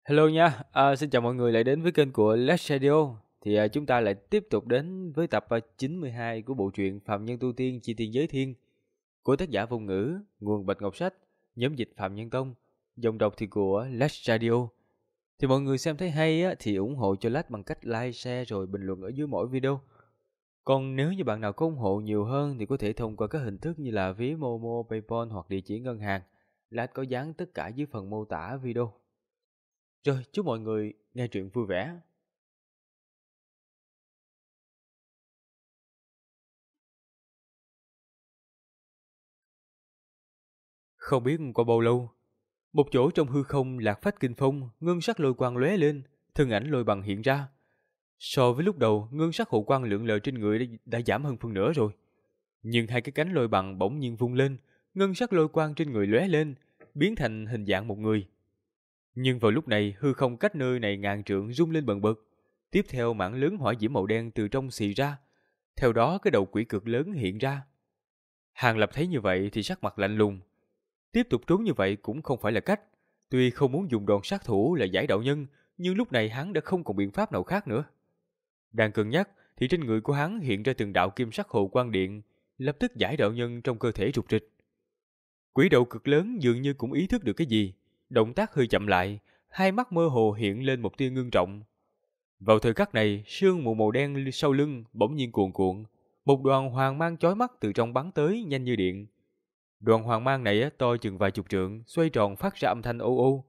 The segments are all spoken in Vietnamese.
Hello nha, xin chào mọi người lại đến với kênh của Let's Radio. Chúng ta lại tiếp tục đến với tập 92 của bộ truyện Phạm Nhân Tu Tiên Chi Tiên Giới Thiên của tác giả Vô Ngữ, nguồn Bạch Ngọc Sách, nhóm dịch Phạm Nhân Tông, dòng đọc thì của Let's Radio. Thì mọi người xem thấy hay á, thì ủng hộ cho Let's bằng cách like, share rồi bình luận ở dưới mỗi video. Còn nếu như bạn nào có ủng hộ nhiều hơn thì có thể thông qua các hình thức như là ví Momo, PayPal hoặc địa chỉ ngân hàng. Let's có dán tất cả dưới phần mô tả video. Rồi, chúc mọi người nghe truyện vui vẻ. Không biết qua bao lâu, một chỗ trong hư không lạc phách kinh phong, ngân sắc lôi quang lóe lên, thân ảnh lôi bằng hiện ra. So với lúc đầu, ngân sắc hộ quang lượn lờ trên người đã giảm hơn phân nửa rồi. Nhưng hai cái cánh lôi bằng bỗng nhiên vung lên, ngân sắc lôi quang trên người lóe lên, biến thành hình dạng một người. Nhưng vào lúc này, hư không cách nơi này ngàn trượng rung lên bần bật. Tiếp theo mảng lớn hỏa diễm màu đen từ trong xì ra. Theo đó cái đầu quỷ cực lớn hiện ra. Hàng Lập thấy như vậy thì sắc mặt lạnh lùng. Tiếp tục trốn như vậy cũng không phải là cách. Tuy không muốn dùng đòn sát thủ là giải đạo nhân, nhưng lúc này hắn đã không còn biện pháp nào khác nữa. Đang cân nhắc thì trên người của hắn hiện ra từng đạo kim sắc hồ quang điện, lập tức giải đạo nhân trong cơ thể rục rịch. Quỷ đầu cực lớn dường như cũng ý thức được cái gì, động tác hơi chậm lại, hai mắt mơ hồ hiện lên một tia ngưng trọng. Vào thời khắc này, sương mù màu đen sau lưng bỗng nhiên cuồn cuộn, một đoàn hoàng mang chói mắt từ trong bắn tới nhanh như điện. Đoàn hoàng mang này to chừng vài chục trượng, xoay tròn phát ra âm thanh ô ô.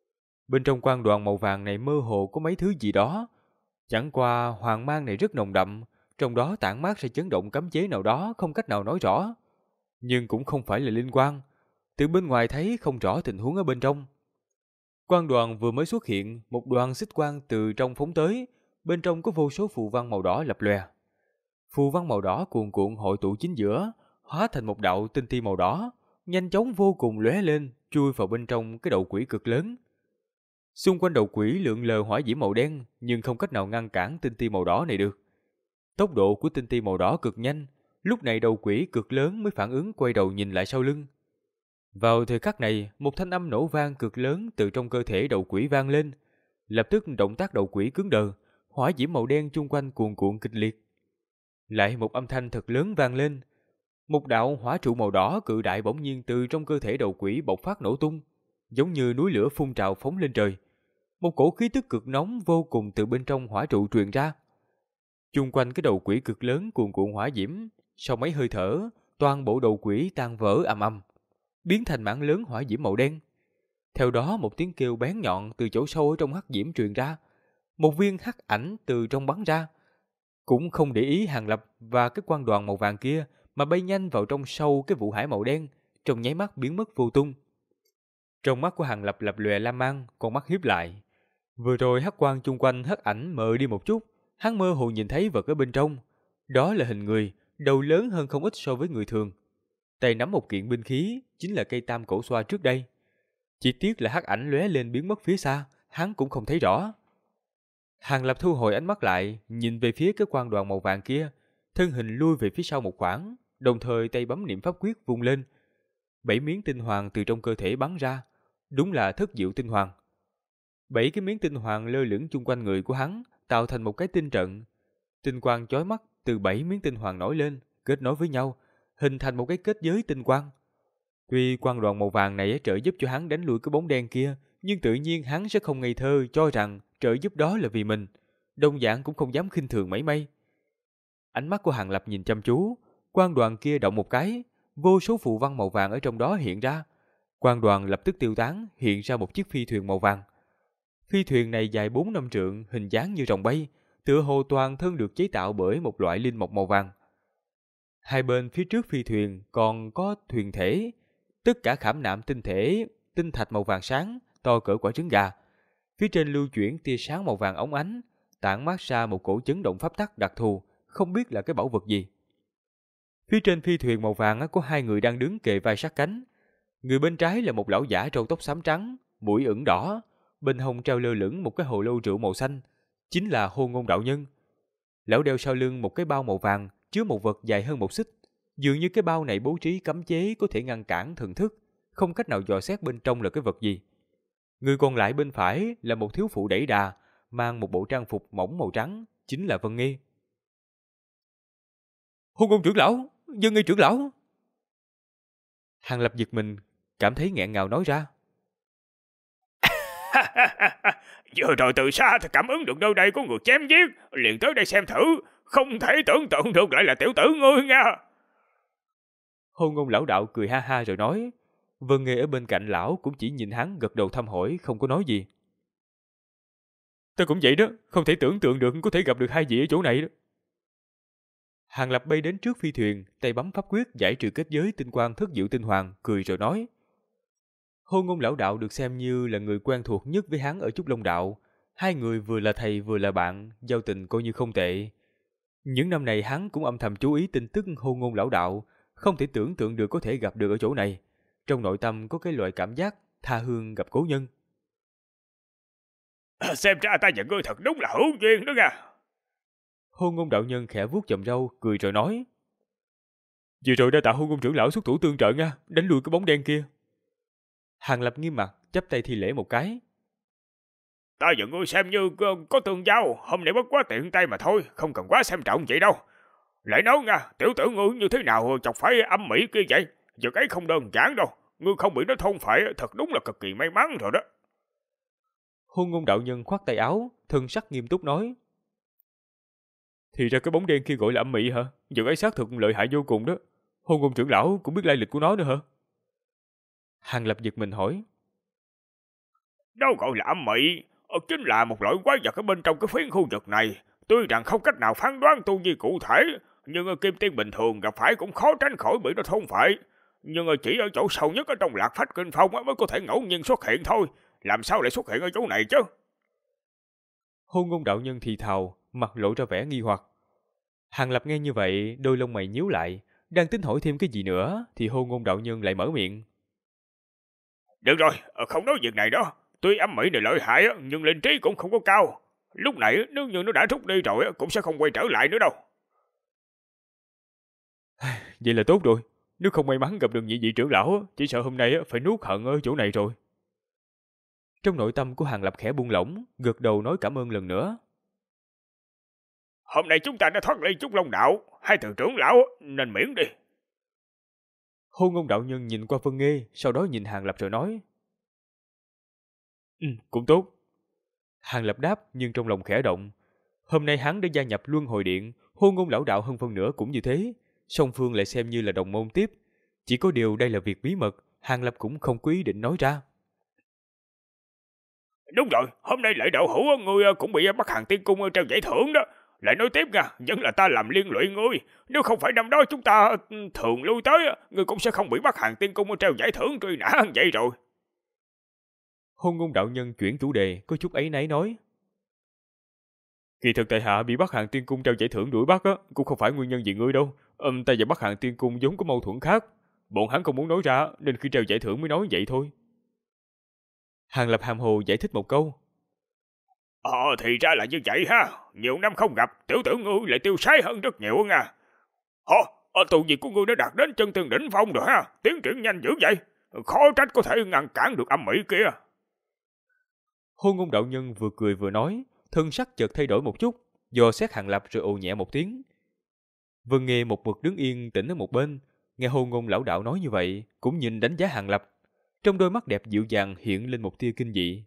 Bên trong quang đoàn màu vàng này mơ hồ có mấy thứ gì đó. Chẳng qua hoàng mang này rất nồng đậm, trong đó tản mát ra chấn động cấm chế nào đó không cách nào nói rõ. Nhưng cũng không phải là linh quang, từ bên ngoài thấy không rõ tình huống ở bên trong. Quang đoàn vừa mới xuất hiện, một đoàn xích quang từ trong phóng tới, bên trong có vô số phù văn màu đỏ lập lòe. Phù văn màu đỏ cuồn cuộn hội tụ chính giữa, hóa thành một đạo tinh ti màu đỏ, nhanh chóng vô cùng lóe lên, chui vào bên trong cái đầu quỷ cực lớn. Xung quanh đầu quỷ lượn lờ hỏa diễm màu đen, nhưng không cách nào ngăn cản tinh ti màu đỏ này được. Tốc độ của tinh ti màu đỏ cực nhanh, lúc này đầu quỷ cực lớn mới phản ứng quay đầu nhìn lại sau lưng. Vào thời khắc này, một thanh âm nổ vang cực lớn từ trong cơ thể đầu quỷ vang lên. Lập tức động tác đầu quỷ cứng đờ, hỏa diễm màu đen chung quanh cuồn cuộn kịch liệt. Lại một âm thanh thật lớn vang lên. Một đạo hỏa trụ màu đỏ cự đại bỗng nhiên từ trong cơ thể đầu quỷ bộc phát nổ tung, giống như núi lửa phun trào phóng lên trời. Một cổ khí tức cực nóng vô cùng từ bên trong hỏa trụ truyền ra. Chung quanh cái đầu quỷ cực lớn cuồn cuộn hỏa diễm, sau mấy hơi thở, toàn bộ đầu quỷ tan vỡ ầm ầm, biến thành mảng lớn hỏa diễm màu đen. Theo đó một tiếng kêu bén nhọn từ chỗ sâu ở trong hắc diễm truyền ra, một viên hắc ảnh từ trong bắn ra, cũng không để ý Hàng Lập và cái quang đoàn màu vàng kia mà bay nhanh vào trong sâu cái vụ hải màu đen, trong nháy mắt biến mất vô tung. Trong mắt của Hàng Lập lập lòe lam mang, con mắt híp lại. Vừa rồi hắc quang chung quanh hắc ảnh mờ đi một chút, hắn mơ hồ nhìn thấy vật ở bên trong. Đó là hình người, đầu lớn hơn không ít so với người thường. Tay nắm một kiện binh khí, chính là cây tam cổ xoa trước đây. Chỉ tiếc là hắc ảnh lóe lên biến mất phía xa, hắn cũng không thấy rõ. Hàng Lập thu hồi ánh mắt lại, nhìn về phía cái quang đoàn màu vàng kia, thân hình lui về phía sau một khoảng, đồng thời tay bấm niệm pháp quyết vung lên. 7 miếng tinh hoàng từ trong cơ thể bắn ra, đúng là thất diệu tinh hoàng. 7 cái miếng tinh hoàng lơ lửng chung quanh người của hắn, tạo thành một cái tinh trận. Tinh quang chói mắt từ 7 miếng tinh hoàng nổi lên, kết nối với nhau, hình thành một cái kết giới tinh quang. Tuy quang đoàn màu vàng này trợ giúp cho hắn đánh lùi cái bóng đen kia, nhưng tự nhiên hắn sẽ không ngây thơ cho rằng trợ giúp đó là vì mình, đồng dạng cũng không dám khinh thường mảy may. Ánh mắt của Hàng Lập nhìn chăm chú, quang đoàn kia động một cái, vô số phù văn màu vàng ở trong đó hiện ra. Quang đoàn lập tức tiêu tán, hiện ra một chiếc phi thuyền màu vàng. Phi thuyền này dài 4-5 trượng, hình dáng như rồng bay, tựa hồ toàn thân được chế tạo bởi một loại linh mộc màu vàng. Hai bên phía trước phi thuyền còn có thuyền thể, tất cả khảm nạm tinh thể, tinh thạch màu vàng sáng, to cỡ quả trứng gà. Phía trên lưu chuyển tia sáng màu vàng óng ánh, tản mát ra một cổ chấn động pháp tắc đặc thù, không biết là cái bảo vật gì. Phía trên phi thuyền màu vàng có hai người đang đứng kề vai sát cánh. Người bên trái là một lão giả râu tóc xám trắng, mũi ửng đỏ, bên hông treo lơ lửng một cái hồ lô rượu màu xanh, chính là Hôn Ngôn đạo nhân. Lão đeo sau lưng một cái bao màu vàng chứa một vật dài hơn một xích, dường như cái bao này bố trí cấm chế có thể ngăn cản thần thức, không cách nào dò xét bên trong là cái vật gì. Người còn lại bên phải là một thiếu phụ đẩy đà, mang một bộ trang phục mỏng màu trắng, chính là Vân Nghi. Hôn ngôn trưởng lão, Vân Nghi trưởng lão. Hàng Lập giật mình, cảm thấy nghẹn ngào nói ra. Vừa rồi từ xa thì cảm ứng được nơi đây có người chém giết, liền tới đây xem thử, không thể tưởng tượng được lại là tiểu tử ngươi nha. Hôn ngôn lão đạo cười ha ha rồi nói. Vân Nghê ở bên cạnh lão cũng chỉ nhìn hắn gật đầu thăm hỏi, không có nói gì. Ta cũng vậy đó, không thể tưởng tượng được có thể gặp được hai vị ở chỗ này đó. Hàng Lập bay đến trước phi thuyền, tay bấm pháp quyết giải trừ kết giới tinh quang thất diệu tinh hoàng, cười rồi nói. Hôn ngôn lão đạo được xem như là người quen thuộc nhất với hắn ở Trúc Long Đạo. Hai người vừa là thầy vừa là bạn, giao tình coi như không tệ. Những năm này hắn cũng âm thầm chú ý tin tức hôn ngôn lão đạo, không thể tưởng tượng được có thể gặp được ở chỗ này. Trong nội tâm có cái loại cảm giác tha hương gặp cố nhân. Xem ra ta và ngươi thật đúng là hữu duyên đó nha. Hôn ngôn đạo nhân khẽ vuốt chòm râu, cười rồi nói. Vừa rồi đã tạo hôn ngôn trưởng lão xuất thủ tương trợ nha, đánh lui cái bóng đen kia. Hàng Lập nghiêm mặt, chắp tay thi lễ một cái. Ta và ngươi xem như có tương giao, hôm nay bất quá tiện tay mà thôi, không cần quá xem trọng vậy đâu. Lại nói nha, tiểu tử ngươi như thế nào chọc phải âm mỹ kia vậy? Việc ấy không đơn giản đâu, ngươi không bị nó thôn phệ thật đúng là cực kỳ may mắn rồi đó. Hôn ngôn đạo nhân khoát tay áo, thân sắc nghiêm túc nói. Thì ra cái bóng đen kia gọi là âm mị hả? Việc ấy xác thực lợi hại vô cùng đó. Hôn ngôn trưởng lão cũng biết lai lịch của nó nữa hả? Hàng Lập giật mình hỏi. Đâu gọi là âm mị, chính là một loại quái vật ở bên trong cái phiến khu vực này. Tuy rằng không cách nào phán đoán tu vi cụ thể, nhưng kim tiên bình thường gặp phải cũng khó tránh khỏi bị nó thôn phệ. Nhưng chỉ ở chỗ sâu nhất ở trong Lạc Phách Kinh Phong mới có thể ngẫu nhiên xuất hiện thôi. Làm sao lại xuất hiện ở chỗ này chứ? Hôn ngôn đạo nhân thì thào, mặt lộ ra vẻ nghi hoặc. Hàng Lập nghe như vậy, đôi lông mày nhíu lại, đang tính hỏi thêm cái gì nữa, thì hôn ngôn đạo nhân lại mở miệng. Được rồi, không nói việc này đó. Tuy âm mỹ này lợi hại, nhưng linh trí cũng không có cao. Lúc này nếu như nó đã rút đi rồi cũng sẽ không quay trở lại nữa đâu. Vậy là tốt rồi. Nếu không may mắn gặp được nhị vị trưởng lão, chỉ sợ hôm nay phải nuốt hận ở chỗ này rồi. Trong nội tâm của Hàng Lập khẽ buông lỏng, gật đầu nói cảm ơn lần nữa. Hôm nay chúng ta đã thoát ly Trúc Long Đạo, hai thượng trưởng lão nên miễn đi. Hôn ngôn đạo nhân nhìn qua Vân Nghê, sau đó nhìn Hàng Lập rồi nói. Cũng tốt. Hàng Lập đáp nhưng trong lòng khẽ động. Hôm nay hắn đã gia nhập Luân Hồi Điện, hôn ngôn lão đạo hơn phân nửa cũng như thế. Song phương lại xem như là đồng môn tiếp. Chỉ có điều đây là việc bí mật, Hàng Lập cũng không có ý định nói ra. Đúng rồi, hôm nay lễ đạo hữu ngươi cũng bị Bắc Hàn Tiên Cung treo giải thưởng đó. Lại nói tiếp nha, vẫn là ta làm liên lụy ngươi. Nếu không phải năm đó chúng ta thường lui tới, ngươi cũng sẽ không bị Bắc Hàn Tiên Cung treo giải thưởng truy nã vậy rồi. Hôn ngôn đạo nhân chuyển chủ đề, có chút áy náy nói. Kỳ thực tại hạ bị Bắc Hàn Tiên Cung treo giải thưởng đuổi bắt cũng không phải nguyên nhân gì ngươi đâu. Ta và Bắc Hàn Tiên Cung vốn có mâu thuẫn khác. Bọn hắn không muốn nói ra, nên khi treo giải thưởng mới nói vậy thôi. Hàng Lập hàm hồ giải thích một câu. Thì ra là như vậy ha. Nhiều năm không gặp, tiểu tử ngươi lại tiêu sái hơn rất nhiều nha. Tu vi của ngươi đã đạt đến chân tiên đỉnh phong rồi ha. Tiến triển nhanh dữ vậy. Khó trách có thể ngăn cản được âm mỹ kia. Hôn ngôn đạo nhân vừa cười vừa nói, thân sắc chợt thay đổi một chút, dò xét Hàng Lập rồi ồ nhẹ một tiếng. Vân Nghê một mực đứng yên tĩnh ở một bên, nghe hôn ngôn lão đạo nói như vậy, cũng nhìn đánh giá Hàng Lập. Trong đôi mắt đẹp dịu dàng hiện lên một tia kinh dị.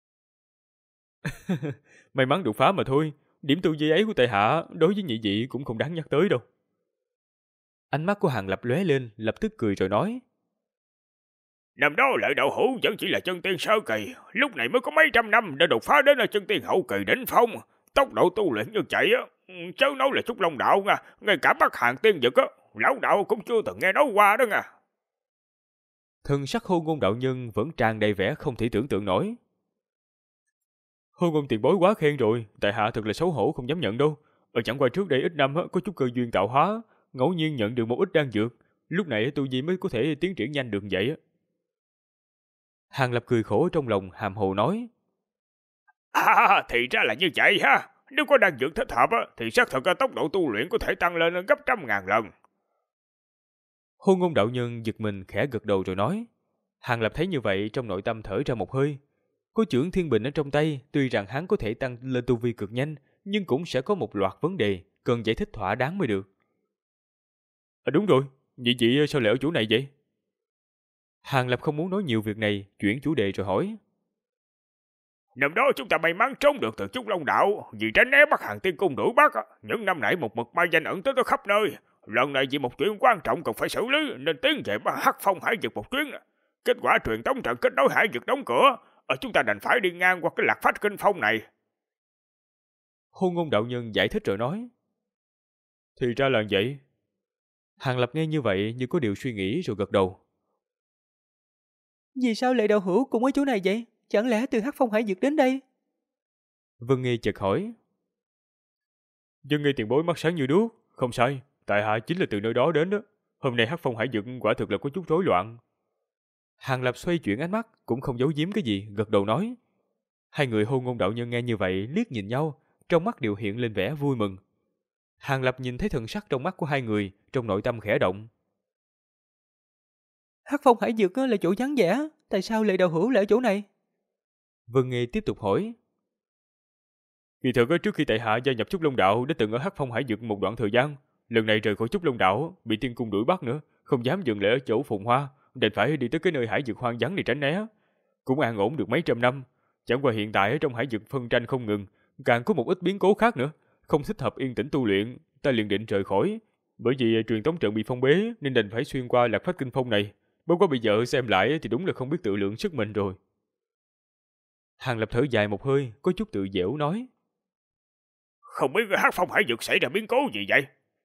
May mắn đột phá mà thôi, điểm tu vi ấy của tại hạ đối với nhị vị cũng không đáng nhắc tới đâu. Ánh mắt của Hàng Lập lóe lên, lập tức cười rồi nói. Năm đó Lợi Đạo Hữu vẫn chỉ là chân tiên sơ kỳ, lúc này mới có mấy trăm năm đã đột phá đến là chân tiên hậu kỳ đỉnh phong. Tốc độ tu luyện như vậy chớ nói là Trúc Long Đạo nha, ngay cả Bắc Hàn Tiên Dực lão đạo cũng chưa từng nghe nói qua đó nha. Thân sắc hôn ngôn đạo nhân vẫn tràn đầy vẻ không thể tưởng tượng nổi. Hôn ngôn tiền bối quá khen rồi, tại hạ thật là xấu hổ không dám nhận đâu. Chẳng qua trước đây ít năm có chút cơ duyên tạo hóa, ngẫu nhiên nhận được một ít đan dược, lúc này tu vi mới có thể tiến triển nhanh được vậy. Hàng Lập cười khổ trong lòng hàm hồ nói. Thì ra là như vậy ha. Nếu có đan dược thích hợp thì xác thực tốc độ tu luyện có thể tăng lên gấp 100.000 lần. Hôn ngôn đạo nhân giật mình khẽ gật đầu rồi nói. Hàng Lập thấy như vậy trong nội tâm thở ra một hơi. Có chưởng thiên bình ở trong tay, tuy rằng hắn có thể tăng lên tu vi cực nhanh, nhưng cũng sẽ có một loạt vấn đề, cần giải thích thỏa đáng mới được. Đúng rồi, nhị chị sao lại ở chỗ này vậy? Hàng Lập không muốn nói nhiều việc này, chuyển chủ đề rồi hỏi. Năm đó chúng ta may mắn trốn được từ Trúc Long Đạo, vì tránh né Bắc Hàng Tiên Cung đuổi bắt. Những năm nãy một mực mai danh ẩn tới khắp nơi. Lần này vì một chuyện quan trọng cần phải xử lý nên tiến về Hắc Phong Hải Vực một chuyến. Kết quả truyền tống trận kết nối Hải Vực đóng cửa, chúng ta đành phải đi ngang qua cái Lạc Phách Kinh Phong này. Hôn Ngôn đạo nhân giải thích rồi nói. Thì ra là vậy. Hàng Lập nghe như vậy như có điều suy nghĩ rồi gật đầu. Vì sao Lệ Đạo Hữu cũng ở chỗ này vậy? Chẳng lẽ từ Hắc Phong Hải Vực đến đây? Vân Nghi chợt hỏi. Vân Nghi tiền bối mắt sáng như đuốc, không sai, tại hạ chính là từ nơi đó đến đó. Hôm nay Hắc Phong Hải Vực quả thực là có chút rối loạn. Hàng Lập xoay chuyển ánh mắt, cũng không giấu giếm cái gì, gật đầu nói. Hai người Hôn Ngôn đạo nhân nghe như vậy liếc nhìn nhau, trong mắt đều hiện lên vẻ vui mừng. Hàng Lập nhìn thấy thần sắc trong mắt của hai người, trong nội tâm khẽ động. Hắc Phong Hải Vực là chỗ vắng vẻ, tại sao Lệ Đạo Hữu lại ở chỗ này? Vân Nghi tiếp tục hỏi. Kỳ thực trước khi tại hạ gia nhập Trúc Long Đạo đã từng ở Hắc Phong Hải Vực một đoạn thời gian, lần này rời khỏi Trúc Long Đạo bị Tiên Cung đuổi bắt nữa, không dám dừng lại ở chỗ Phùng Hoa, đành phải đi tới cái nơi hải vực hoang vắng này tránh né. Cũng an ổn được mấy trăm năm, chẳng qua hiện tại ở trong hải vực phân tranh không ngừng, càng có một ít biến cố khác nữa, không thích hợp yên tĩnh tu luyện, ta liền định rời khỏi. Bởi vì truyền tống trận bị phong bế nên đành phải xuyên qua Lạc Phách Kinh Phong này. Bất quá bây giờ xem lại thì đúng là không biết tự lượng sức mình rồi. Hàng Lập thở dài một hơi, có chút tự dễu nói. Không biết Hắc Phong Hải Vực xảy ra biến cố gì vậy?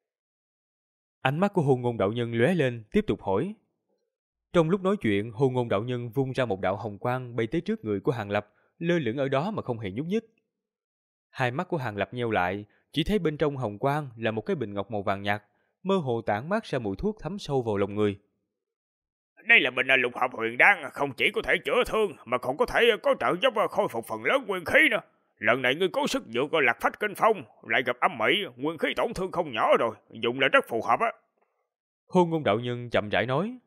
Ánh mắt của Hôn Ngôn đạo nhân lóe lên, tiếp tục hỏi. Trong lúc nói chuyện, Hôn Ngôn đạo nhân vung ra một đạo hồng quang bay tới trước người của Hàng Lập, lơ lửng ở đó mà không hề nhúc nhích. Hai mắt của Hàng Lập nheo lại, chỉ thấy bên trong hồng quang là một cái bình ngọc màu vàng nhạt, mơ hồ tản mát ra mùi thuốc thấm sâu vào lòng người. Đây là bình lục hợp huyền đan, không chỉ có thể chữa thương mà còn có thể có trợ giúp khôi phục phần lớn nguyên khí nữa. Lần này ngươi cố sức vượt qua Lạc Phách Kinh Phong, lại gặp âm mỹ, nguyên khí tổn thương không nhỏ rồi, dùng là rất phù hợp á. Hôn Ngôn đạo nhân chậm rãi nói.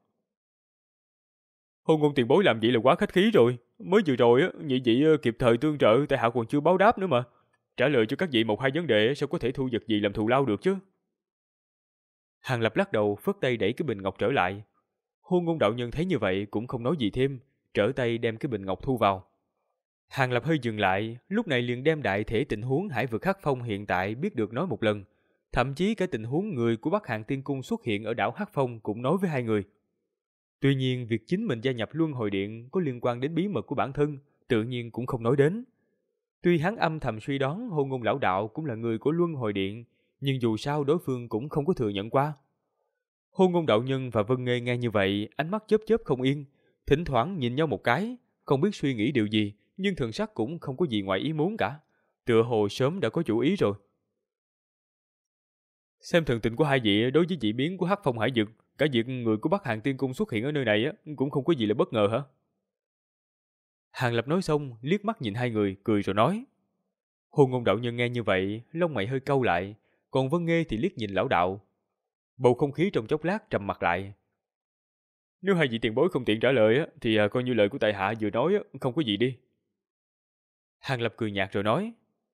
Hôn Ngôn tiền bối làm vậy là quá khách khí rồi, mới vừa rồi nhị vị kịp thời tương trợ, tại hạ còn chưa báo đáp nữa mà. Trả lời cho các vị một hai vấn đề sao có thể thu vật gì làm thù lao được chứ? Hàng Lập lắc đầu, phất tay đẩy cái bình ngọc trở lại. Hôn Ngôn đạo nhân thấy như vậy cũng không nói gì thêm, trở tay đem cái bình ngọc thu vào. Hàng Lập hơi dừng lại, lúc này liền đem đại thể tình huống hải vực Hắc Phong hiện tại biết được nói một lần, thậm chí cả tình huống người của Bắc Hàng Tiên Cung xuất hiện ở đảo Hắc Phong cũng nói với hai người. Tuy nhiên việc chính mình gia nhập Luân Hồi Điện có liên quan đến bí mật của bản thân, tự nhiên cũng không nói đến. Tuy hắn âm thầm suy đoán Hôn Ngôn lão đạo cũng là người của Luân Hồi Điện, nhưng dù sao đối phương cũng không có thừa nhận qua. Hôn Ngôn đạo nhân và Vân Nghê nghe như vậy, ánh mắt chớp chớp không yên, thỉnh thoảng nhìn nhau một cái, không biết suy nghĩ điều gì, nhưng thần sắc cũng không có gì ngoài ý muốn cả, tựa hồ sớm đã có chủ ý rồi. Xem thần tình của hai vị đối với dị biến của Hắc Phong Hải Vực, cả việc người của Bắc Hàng Tiên Cung xuất hiện ở nơi này cũng không có gì là bất ngờ hả? Hàng Lập nói xong, liếc mắt nhìn hai người, cười rồi nói. Hôn Ngôn đạo nhân nghe như vậy, lông mày hơi cau lại, còn Vân Nghê thì liếc nhìn lão đạo. Bầu không khí trong chốc lát trầm mặc lại. Nếu hai vị tiền bối không tiện trả lời thì coi như lời của tại hạ vừa nói không có gì đi. Hàng Lập cười nhạt rồi nói.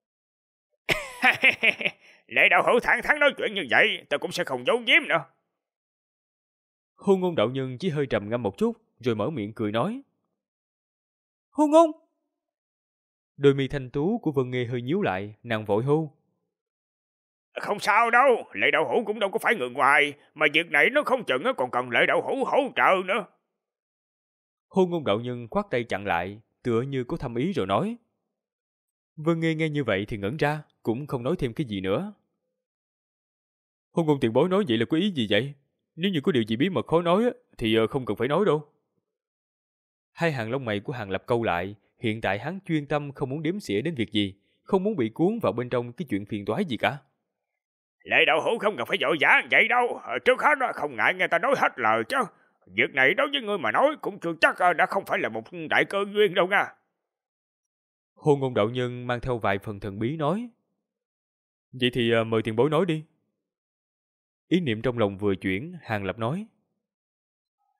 Lệ đạo hữu thẳng thắn nói chuyện như vậy, ta cũng sẽ không giấu giếm nữa. Hôn Ngôn đạo nhân chỉ hơi trầm ngâm một chút, rồi mở miệng cười nói. Hôn Ngôn! Đôi mi thanh tú của Vân Nghê hơi nhíu lại, nàng vội hô. Không sao đâu, Lệ đạo hữu cũng đâu có phải người ngoài, mà việc này nó không chừng còn cần Lệ đạo hữu hỗ trợ nữa. Hôn Ngôn đạo nhân khoát tay chặn lại, tựa như có thâm ý rồi nói. Vân Nghê nghe như vậy thì ngẩn ra, cũng không nói thêm cái gì nữa. Hôn Ngôn tiền bối nói vậy là có ý gì vậy? Nếu như có điều gì bí mật khó nói thì không cần phải nói đâu. Hai hàng lông mày của Hàng Lập câu lại, hiện tại hắn chuyên tâm không muốn đếm xỉa đến việc gì, không muốn bị cuốn vào bên trong cái chuyện phiền toái gì cả. Lệ đạo hữu không cần phải vội vã vậy đâu, trước hết không ngại nghe ta nói hết lời chứ. Việc này đối với ngươi mà nói cũng chưa chắc đã không phải là một đại cơ duyên đâu nha. Hôn Ngôn đạo nhân mang theo vài phần thần bí nói. Vậy thì mời tiền bối nói đi. Ý niệm trong lòng vừa chuyển, Hàng Lập nói.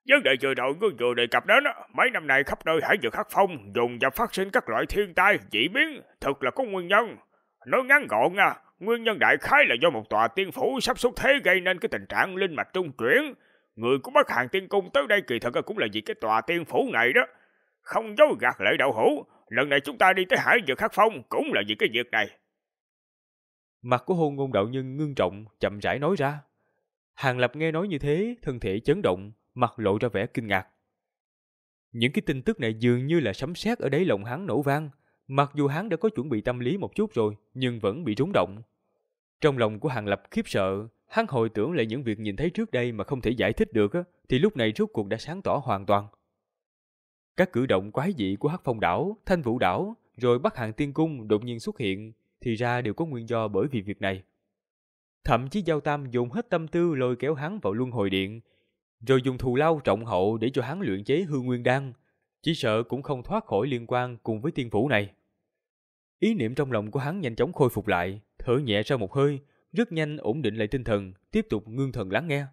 Vấn đề vừa rồi ngươi vừa đề cập đến mấy năm nay khắp nơi hải vực Hắc Phong dùng dập phát sinh các loại thiên tai, dị biến, thật là có nguyên nhân. Nói ngắn gọn nguyên nhân đại khái là do một tòa tiên phủ sắp xuất thế gây nên cái tình trạng linh mạch trung chuyển. Người của Bắc Hàn Tiên Cung tới đây kỳ thật cũng là vì cái tòa tiên phủ này đó. Không dối gạt Lệ đạo hữu, lần này chúng ta đi tới hải vực Hắc Phong cũng là vì cái việc này. Mặt của Hôn Ngôn đạo nhân ngưng trọng, chậm rãi nói ra. Hàng Lập nghe nói như thế, thân thể chấn động, mặt lộ ra vẻ kinh ngạc. Những cái tin tức này dường như là sấm sét ở đáy lòng hắn nổ vang. Mặc dù hắn đã có chuẩn bị tâm lý một chút rồi, nhưng vẫn bị rúng động. Trong lòng của Hàng Lập khiếp sợ, hắn hồi tưởng lại những việc nhìn thấy trước đây mà không thể giải thích được thì lúc này rốt cuộc đã sáng tỏ hoàn toàn. Các cử động quái dị của Hắc Phong đảo, Thanh Vũ đảo, rồi Bắc Hàn Tiên Cung đột nhiên xuất hiện, thì ra đều có nguyên do bởi vì việc này. Thậm chí Giao Tam dùng hết tâm tư lôi kéo hắn vào luân hồi điện, rồi dùng thù lao trọng hậu để cho hắn luyện chế hư nguyên đan, chỉ sợ cũng không thoát khỏi liên quan cùng với tiên phủ này. Ý niệm trong lòng của hắn nhanh chóng khôi phục lại, thở nhẹ ra một hơi, rất nhanh ổn định lại tinh thần, tiếp tục ngưng thần lắng nghe.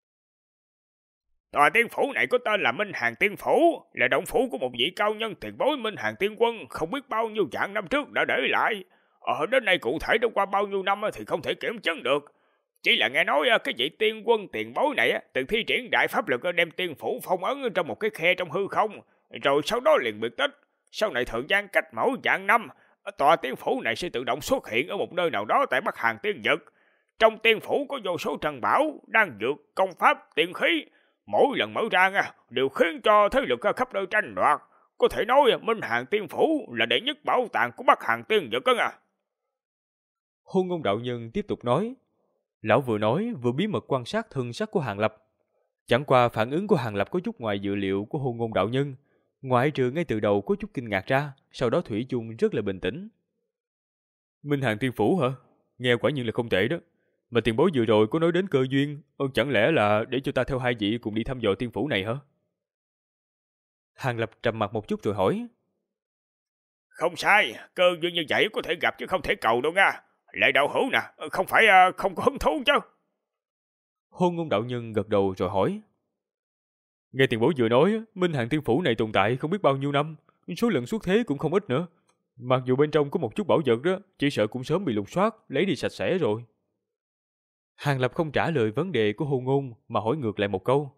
Tòa tiên phủ này có tên là Minh Hàn Tiên Phủ, là động phủ của một vị cao nhân tiền bối Minh Hàn Tiên Quân không biết bao nhiêu vạn năm trước đã để lại. Đến nay cụ thể đã qua bao nhiêu năm thì không thể kiểm chứng được. Chỉ là nghe nói cái vị tiên quân tiền bối này từng thi triển đại pháp lực đem tiên phủ phong ấn trong một cái khe trong hư không, rồi sau đó liền biệt tích. Sau này thời gian cách mỗi vạn năm, tòa tiên phủ này sẽ tự động xuất hiện ở một nơi nào đó tại Bắc Hàn Tiên Vực. Trong tiên phủ có vô số trần bảo, đan dược, công pháp, tiên khí. Mỗi lần mở ra đều khiến cho thế lực khắp nơi tranh đoạt. Có thể nói Minh Hàn Tiên Phủ là đệ nhất bảo tàng của Bắc Hàn Tiên Vực Hôn Ngôn đạo nhân tiếp tục nói. Lão vừa nói vừa bí mật quan sát thân sắc của Hàng Lập. Chẳng qua phản ứng của Hàng Lập có chút ngoài dự liệu của Hôn Ngôn đạo nhân, ngoại trừ ngay từ đầu có chút kinh ngạc ra, sau đó thủy chung rất là bình tĩnh. Minh Hàn Tiên Phủ hả? Nghe quả nhiên là không tệ đó. Mà tiền bối vừa rồi có nói đến cơ duyên, chẳng lẽ là để cho ta theo hai vị cùng đi thăm dò tiên phủ này hả? Hàng Lập trầm mặt một chút rồi hỏi. Không sai, cơ duyên như vậy có thể gặp chứ không thể cầu đâu nha. Lệ đạo hữu nè, không phải không có hứng thú chứ? Hôn Ngôn đạo nhân gật đầu rồi hỏi. Nghe tiền bối vừa nói, Minh Hàn Tiên Phủ này tồn tại không biết bao nhiêu năm, số lần xuất thế cũng không ít nữa. Mặc dù bên trong có một chút bảo vật đó, chỉ sợ cũng sớm bị lục soát, lấy đi sạch sẽ rồi. Hàng Lập không trả lời vấn đề của Hôn Ngôn mà hỏi ngược lại một câu.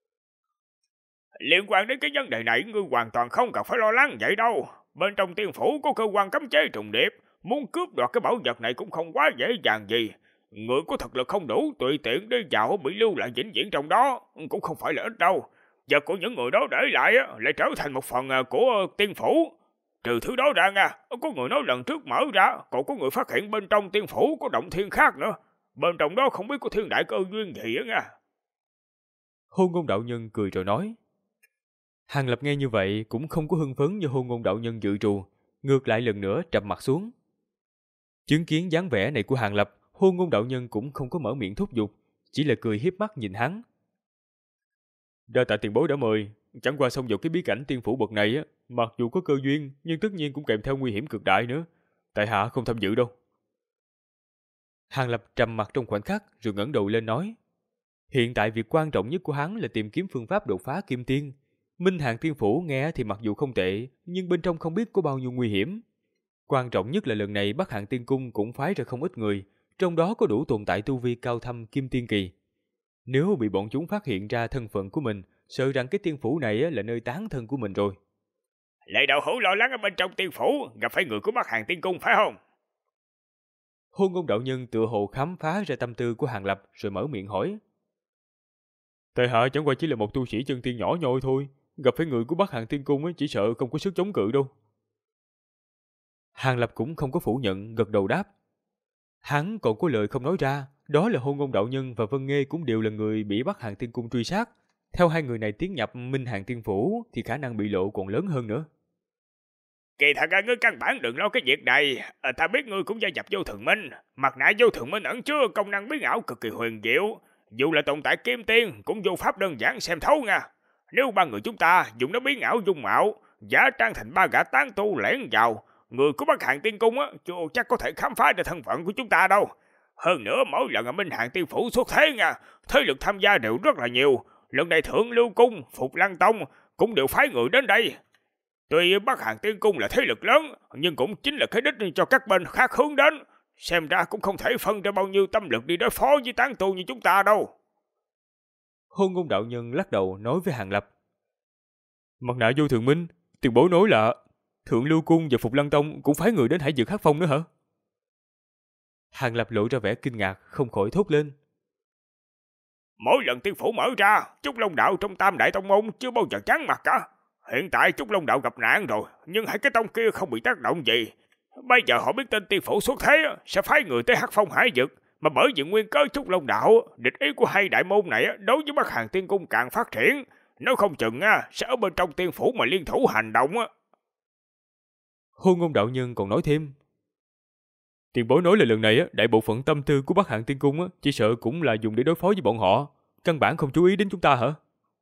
Liên quan đến cái vấn đề này, ngươi hoàn toàn không cần phải lo lắng vậy đâu. Bên trong tiên phủ có cơ quan cấm chế trùng điệp, muốn cướp đoạt cái bảo vật này cũng không quá dễ dàng gì. Người có thực lực không đủ, tùy tiện đi vào bị lưu lại vĩnh viễn trong đó cũng không phải là ít đâu. Vật của những người đó để lại lại trở thành một phần của tiên phủ. Trừ thứ đó ra có người nói lần trước mở ra, còn có người phát hiện bên trong tiên phủ có động thiên khác nữa. Bên trong đó không biết có thiên đại cơ duyên gì Hôn Ngôn đạo nhân cười rồi nói. Hàng Lập nghe như vậy cũng không có hưng phấn như Hôn Ngôn đạo nhân dự trù, ngược lại lần nữa trầm mặt xuống. Chứng kiến dáng vẻ này của Hàng Lập, Hôn Ngôn đạo nhân cũng không có mở miệng thúc giục, chỉ là cười hiếp mắt nhìn hắn. Đa tạ tiền bối đã mời, chẳng qua xông vào cái bí cảnh tiên phủ bậc này mặc dù có cơ duyên nhưng tất nhiên cũng kèm theo nguy hiểm cực đại nữa, tại hạ không tham dự đâu. Hàng Lập trầm mặt trong khoảnh khắc rồi ngẩng đầu lên nói. Hiện tại việc quan trọng nhất của hắn là tìm kiếm phương pháp đột phá kim tiên. Minh Hàn Tiên Phủ nghe thì mặc dù không tệ, nhưng bên trong không biết có bao nhiêu nguy hiểm. Quan trọng nhất là lần này Bắc Hàn Tiên Cung cũng phái ra không ít người, trong đó có đủ tồn tại tu vi cao thâm kim tiên kỳ. Nếu bị bọn chúng phát hiện ra thân phận của mình, sợ rằng cái tiên phủ này là nơi tán thân của mình rồi. Lệ đạo hữu lo lắng ở bên trong tiên phủ, gặp phải người của Bắc Hàn Tiên Cung phải không? Hôn Ngôn đạo nhân tựa hồ khám phá ra tâm tư của Hàng Lập rồi mở miệng hỏi. Tại hạ chẳng qua chỉ là một tu sĩ chân tiên nhỏ nhoi thôi, gặp phải người của Bắc Hàn Tiên Cung chỉ sợ không có sức chống cự đâu. Hàng Lập cũng không có phủ nhận, gật đầu đáp. Hắn còn có lời không nói ra, đó là Hôn Ngôn đạo nhân và Vân Nghê cũng đều là người bị Bắc Hàn Tiên Cung truy sát. Theo hai người này tiến nhập Minh Hàn Tiên Phủ thì khả năng bị lộ còn lớn hơn nữa. Kỳ thật ngươi căn bản đừng lo cái việc này, ta biết ngươi cũng gia nhập vô thường minh. Mặt nạ vô thường minh ẩn chứa công năng biến ảo cực kỳ huyền diệu, dù là tồn tại kim tiên cũng vô pháp đơn giản xem thấu nha. Nếu ba người chúng ta dùng nó biến ảo dung mạo, giả trang thành ba gã tán tu lẻn vào, người của Bắc Hàn Tiên Cung chưa chắc có thể khám phá được thân phận của chúng ta đâu. Hơn nữa mỗi lần ở Minh Hàn Tiên Phủ xuất thế nha, thế lực tham gia đều rất là nhiều, lần này Thượng Lưu Cung, Phục Lăng Tông cũng đều phái người đến đây. Tuy Bắc Hàng Tiên Cung là thế lực lớn, nhưng cũng chính là cái đích cho các bên khác hướng đến. Xem ra cũng không thể phân ra bao nhiêu tâm lực đi đối phó với tán tu như chúng ta đâu. Hôn Ngôn đạo nhân lắc đầu nói với Hàng Lập. Mặt nạ vô thường minh, tiền bối nói là Thượng Lưu Cung và Phục Lăng Tông cũng phái người đến Hải Dược Hắc Phong nữa hả? Hàng Lập lộ ra vẻ kinh ngạc, không khỏi thốt lên. Mỗi lần tiên phủ mở ra, Trúc Long Đạo trong Tam Đại Tông Môn chưa bao giờ chán mặt cả. Hiện tại Trúc Long Đạo gặp nạn rồi, nhưng hai cái tông kia không bị tác động gì. Bây giờ họ biết tên tiên phủ xuất thế, sẽ phái người tới Hắc Phong Hải Dực. Mà bởi vì nguyên cớ Trúc Long Đạo, địch ý của hai đại môn này đối với Bắc Hàng Tiên Cung càng phát triển. Nếu không chừng sẽ ở bên trong tiên phủ mà liên thủ hành động. Hôn Ngôn đạo nhân còn nói thêm. Tiền bối nói là lần này đại bộ phận tâm tư của Bắc Hàng Tiên Cung chỉ sợ cũng là dùng để đối phó với bọn họ, căn bản không chú ý đến chúng ta hả?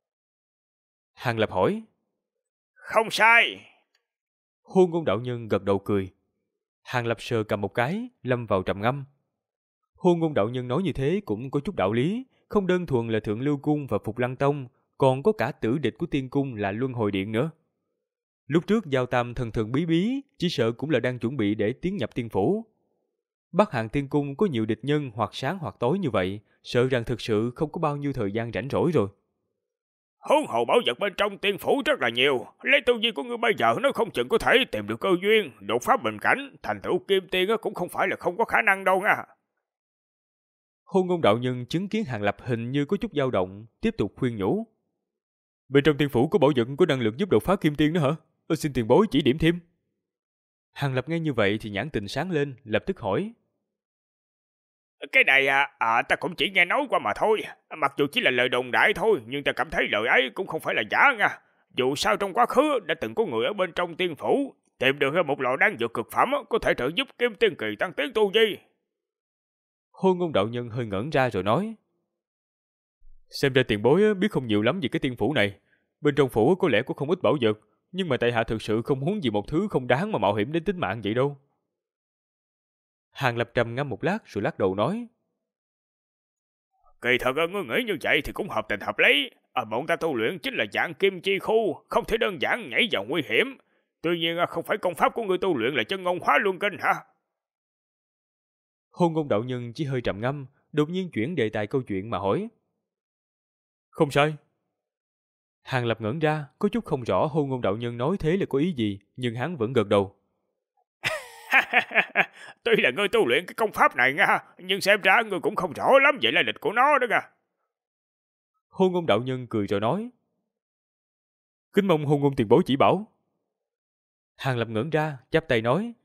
Hàng Lập hỏi. Không sai. Hôn Ngôn đạo nhân gật đầu cười. Hàng Lập sờ cầm một cái, lâm vào trầm ngâm. Hôn Ngôn đạo nhân nói như thế cũng có chút đạo lý, không đơn thuần là Thượng Lưu Cung và Phục Lăng Tông, còn có cả tử địch của Tiên Cung là Luân Hồi Điện nữa. Lúc trước giao tam thần thần bí bí, chỉ sợ cũng là đang chuẩn bị để tiến nhập tiên phủ. Bắc Hàng Tiên Cung có nhiều địch nhân hoặc sáng hoặc tối như vậy, sợ rằng thực sự không có bao nhiêu thời gian rảnh rỗi rồi. Huống hồ bảo vật bên trong tiên phủ rất là nhiều, lấy tu vi của ngươi bây giờ nó không chừng có thể tìm được cơ duyên, đột phá bình cảnh, thành tựu kim tiên cũng không phải là không có khả năng đâu nha. Hôn Ngôn đạo nhân chứng kiến Hàng Lập hình như có chút dao động, tiếp tục khuyên nhủ. Bên trong tiên phủ có bảo vật có năng lực giúp đột phá kim tiên nữa hả? Xin tiền bối chỉ điểm thêm. Hàng Lập nghe như vậy thì nhãn tình sáng lên, lập tức hỏi. Cái này ta cũng chỉ nghe nói qua mà thôi. Mặc dù chỉ là lời đồn đại thôi, nhưng ta cảm thấy lời ấy cũng không phải là giả nha. Dù sao trong quá khứ đã từng có người ở bên trong tiên phủ tìm được một loại đan dược cực phẩm có thể trợ giúp kim tiên kỳ tăng tiến tu vi. Hôn Ngôn đạo nhân hơi ngẩn ra rồi nói. Xem ra tiền bối biết không nhiều lắm về cái tiên phủ này. Bên trong phủ có lẽ có không ít bảo vật, nhưng mà tại hạ thực sự không muốn gì một thứ không đáng mà mạo hiểm đến tính mạng vậy đâu. Hàng Lập trầm ngâm một lát rồi lắc đầu nói. Kỳ thật ngươi nghĩ như vậy thì cũng hợp tình hợp lý. Bọn ta tu luyện chính là dạng kim chi khu, không thể đơn giản nhảy vào nguy hiểm. Tuy nhiên không phải công pháp của ngươi tu luyện là chân ngôn hóa luân kinh hả? Hôn Ngôn đạo nhân chỉ hơi trầm ngâm, đột nhiên chuyển đề tài câu chuyện mà hỏi. Không sai. Hàng Lập ngẩn ra, có chút không rõ Hôn Ngôn đạo nhân nói thế là có ý gì, nhưng hắn vẫn gật đầu. Tuy là ngươi tu luyện cái công pháp này nha, nhưng xem ra ngươi cũng không rõ lắm về lai lịch của nó đó nha. Hôn Ngôn đạo nhân cười rồi nói. Kính mong Hôn Ngôn tiền bối chỉ bảo. Hàng Lập ngẩn ra, chắp tay nói.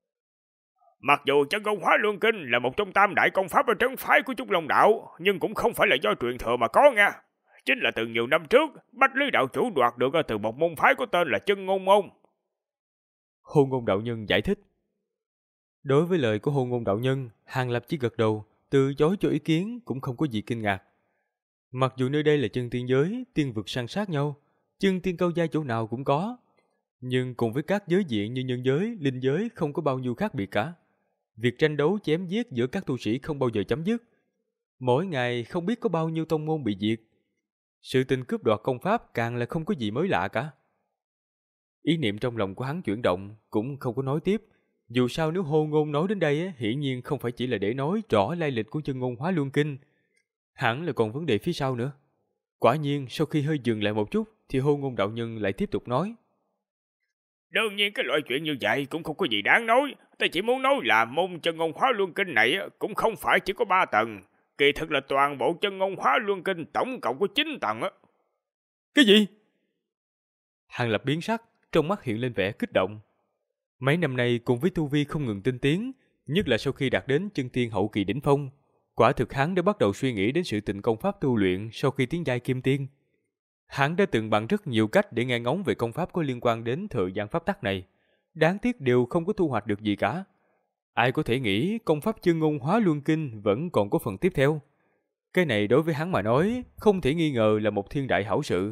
Mặc dù chân ngôn hóa luân kinh là một trong tam đại công pháp ở trấn phái của Trúc Long Đạo, nhưng cũng không phải là do truyền thừa mà có nha. Chính là từ nhiều năm trước, Bách Lý đạo chủ đoạt được từ một môn phái có tên là Chân Ngôn Môn. Hôn Ngôn đạo nhân giải thích. Đối với lời của Hôn Ngôn đạo nhân, Hàng Lập chỉ gật đầu, từ chối cho ý kiến cũng không có gì kinh ngạc. Mặc dù nơi đây là chân tiên giới, tiên vực san sát nhau, chân tiên cao giai chỗ nào cũng có, nhưng cùng với các giới diện như nhân giới, linh giới không có bao nhiêu khác biệt cả. Việc tranh đấu chém giết giữa các tu sĩ không bao giờ chấm dứt. Mỗi ngày không biết có bao nhiêu tông môn bị diệt. Sự tình cướp đoạt công pháp càng là không có gì mới lạ cả. Ý niệm trong lòng của hắn chuyển động, cũng không có nói tiếp. Dù sao nếu Hôn Ngôn nói đến đây hiển nhiên không phải chỉ là để nói rõ lai lịch của chân ngôn hóa luân kinh. Hẳn là còn vấn đề phía sau nữa. Quả nhiên sau khi hơi dừng lại một chút thì Hôn Ngôn đạo nhân lại tiếp tục nói. Đương nhiên cái loại chuyện như vậy cũng không có gì đáng nói. Ta chỉ muốn nói là môn chân ngôn hóa luân kinh này cũng không phải chỉ có 3 tầng. Kỳ thực là toàn bộ chân ngôn hóa luân kinh tổng cộng có 9 tầng á. Cái gì? Hàng Lập biến sắc, trong mắt hiện lên vẻ kích động. Mấy năm nay cùng với tu vi không ngừng tinh tiến, nhất là sau khi đạt đến chân tiên hậu kỳ đỉnh phong, quả thực hắn đã bắt đầu suy nghĩ đến sự tịnh công pháp tu luyện sau khi tiến giai kim tiên. Hắn đã từng bằng rất nhiều cách để nghe ngóng về công pháp có liên quan đến thời gian pháp tắc này, đáng tiếc đều không có thu hoạch được gì cả. Ai có thể nghĩ công pháp chân ngôn hóa luân kinh vẫn còn có phần tiếp theo. Cái này đối với hắn mà nói, không thể nghi ngờ là một thiên đại hảo sự.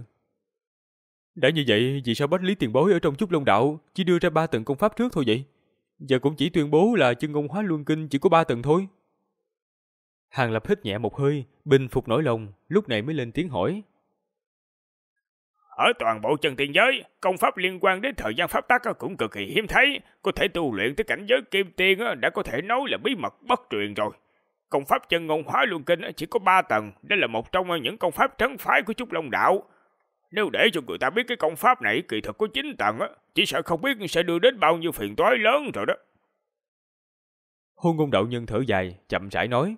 Đã như vậy, vì sao Bách Lý tiền bối ở trong Trúc Long Đạo chỉ đưa ra 3 tầng công pháp trước thôi vậy? Giờ cũng chỉ tuyên bố là chân ngôn hóa luân kinh chỉ có 3 tầng thôi. Hàng Lập hít nhẹ một hơi, bình phục nỗi lòng, lúc này mới lên tiếng hỏi. Ở toàn bộ chân tiên giới, công pháp liên quan đến thời gian pháp tắc cũng cực kỳ hiếm thấy, có thể tu luyện tới cảnh giới kim tiên đã có thể nói là bí mật bất truyền rồi. Công pháp chân ngôn hóa luân kinh chỉ có 3 tầng, đây là một trong những công pháp trấn phái của Trúc Long đạo. Nếu để cho người ta biết cái công pháp này kỳ thực có 9 tầng chỉ sợ không biết sẽ đưa đến bao nhiêu phiền toái lớn rồi đó. Hôn Ngôn đạo nhân thở dài, chậm rãi nói.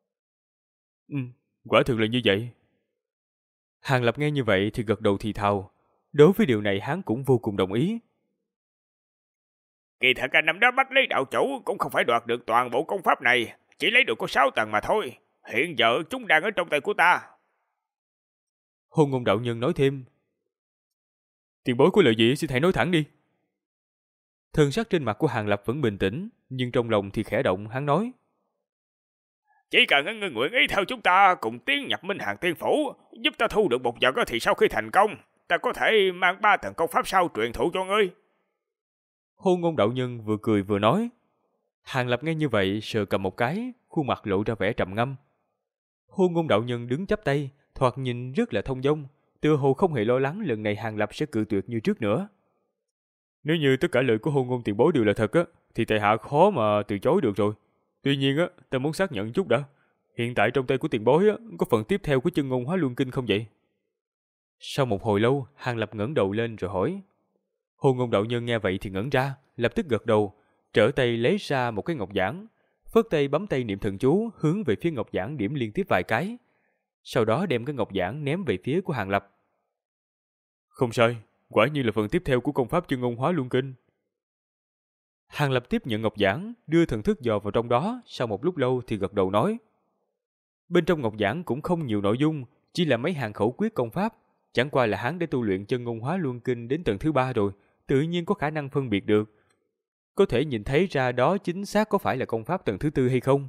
Quả thực là như vậy. Hàng Lập nghe như vậy thì gật đầu thì thào. Đối với điều này hắn cũng vô cùng đồng ý. Kỳ thật năm đó Bách Lý đạo chủ cũng không phải đoạt được toàn bộ công pháp này, chỉ lấy được có 6 tầng mà thôi. Hiện giờ chúng đang ở trong tay của ta. Hôn Ngôn đạo nhân nói thêm. Tiền bối có lời gì xin hãy nói thẳng đi. Thần sắc trên mặt của Hàng Lập vẫn bình tĩnh, nhưng trong lòng thì khẽ động, hắn nói. Chỉ cần ngươi nguyện ý theo chúng ta cùng tiến nhập Minh Hàng Tiên Phủ, giúp ta thu được một vật thì sau khi thành công, ta có thể mang 3 tầng công pháp sau truyền thụ cho ngươi. Hôn Ngôn đạo nhân vừa cười vừa nói. Hàng Lập nghe như vậy sờ cầm một cái, khuôn mặt lộ ra vẻ trầm ngâm. Hôn Ngôn đạo nhân đứng chắp tay, thoạt nhìn rất là thông dong, tựa hồ không hề lo lắng lần này Hàng Lập sẽ cự tuyệt như trước nữa. Nếu như tất cả lời của Hôn Ngôn tiền bối đều là thật thì tại hạ khó mà từ chối được rồi. Tuy nhiên ta muốn xác nhận chút đã. Hiện tại trong tay của tiền bối có phần tiếp theo của chân ngôn hóa luân kinh không vậy? Sau một hồi lâu, Hàng Lập ngẩng đầu lên rồi hỏi. Hôn Ngôn đạo nhân nghe vậy thì ngẩn ra, lập tức gật đầu, trở tay lấy ra một cái ngọc giản, phất tay bấm tay niệm thần chú hướng về phía ngọc giản điểm liên tiếp vài cái. Sau đó đem cái ngọc giản ném về phía của Hàng Lập. Không sai, quả nhiên là phần tiếp theo của công pháp chân ngôn hóa luân kinh. Hàng Lập tiếp nhận ngọc giản, đưa thần thức dò vào trong đó, sau một lúc lâu thì gật đầu nói. Bên trong ngọc giản cũng không nhiều nội dung, chỉ là mấy hàng khẩu quyết công pháp, chẳng qua là hắn đã tu luyện chân ngôn hóa luân kinh đến tầng thứ 3 rồi, tự nhiên có khả năng phân biệt được. Có thể nhìn thấy ra đó chính xác có phải là công pháp tầng thứ 4 hay không?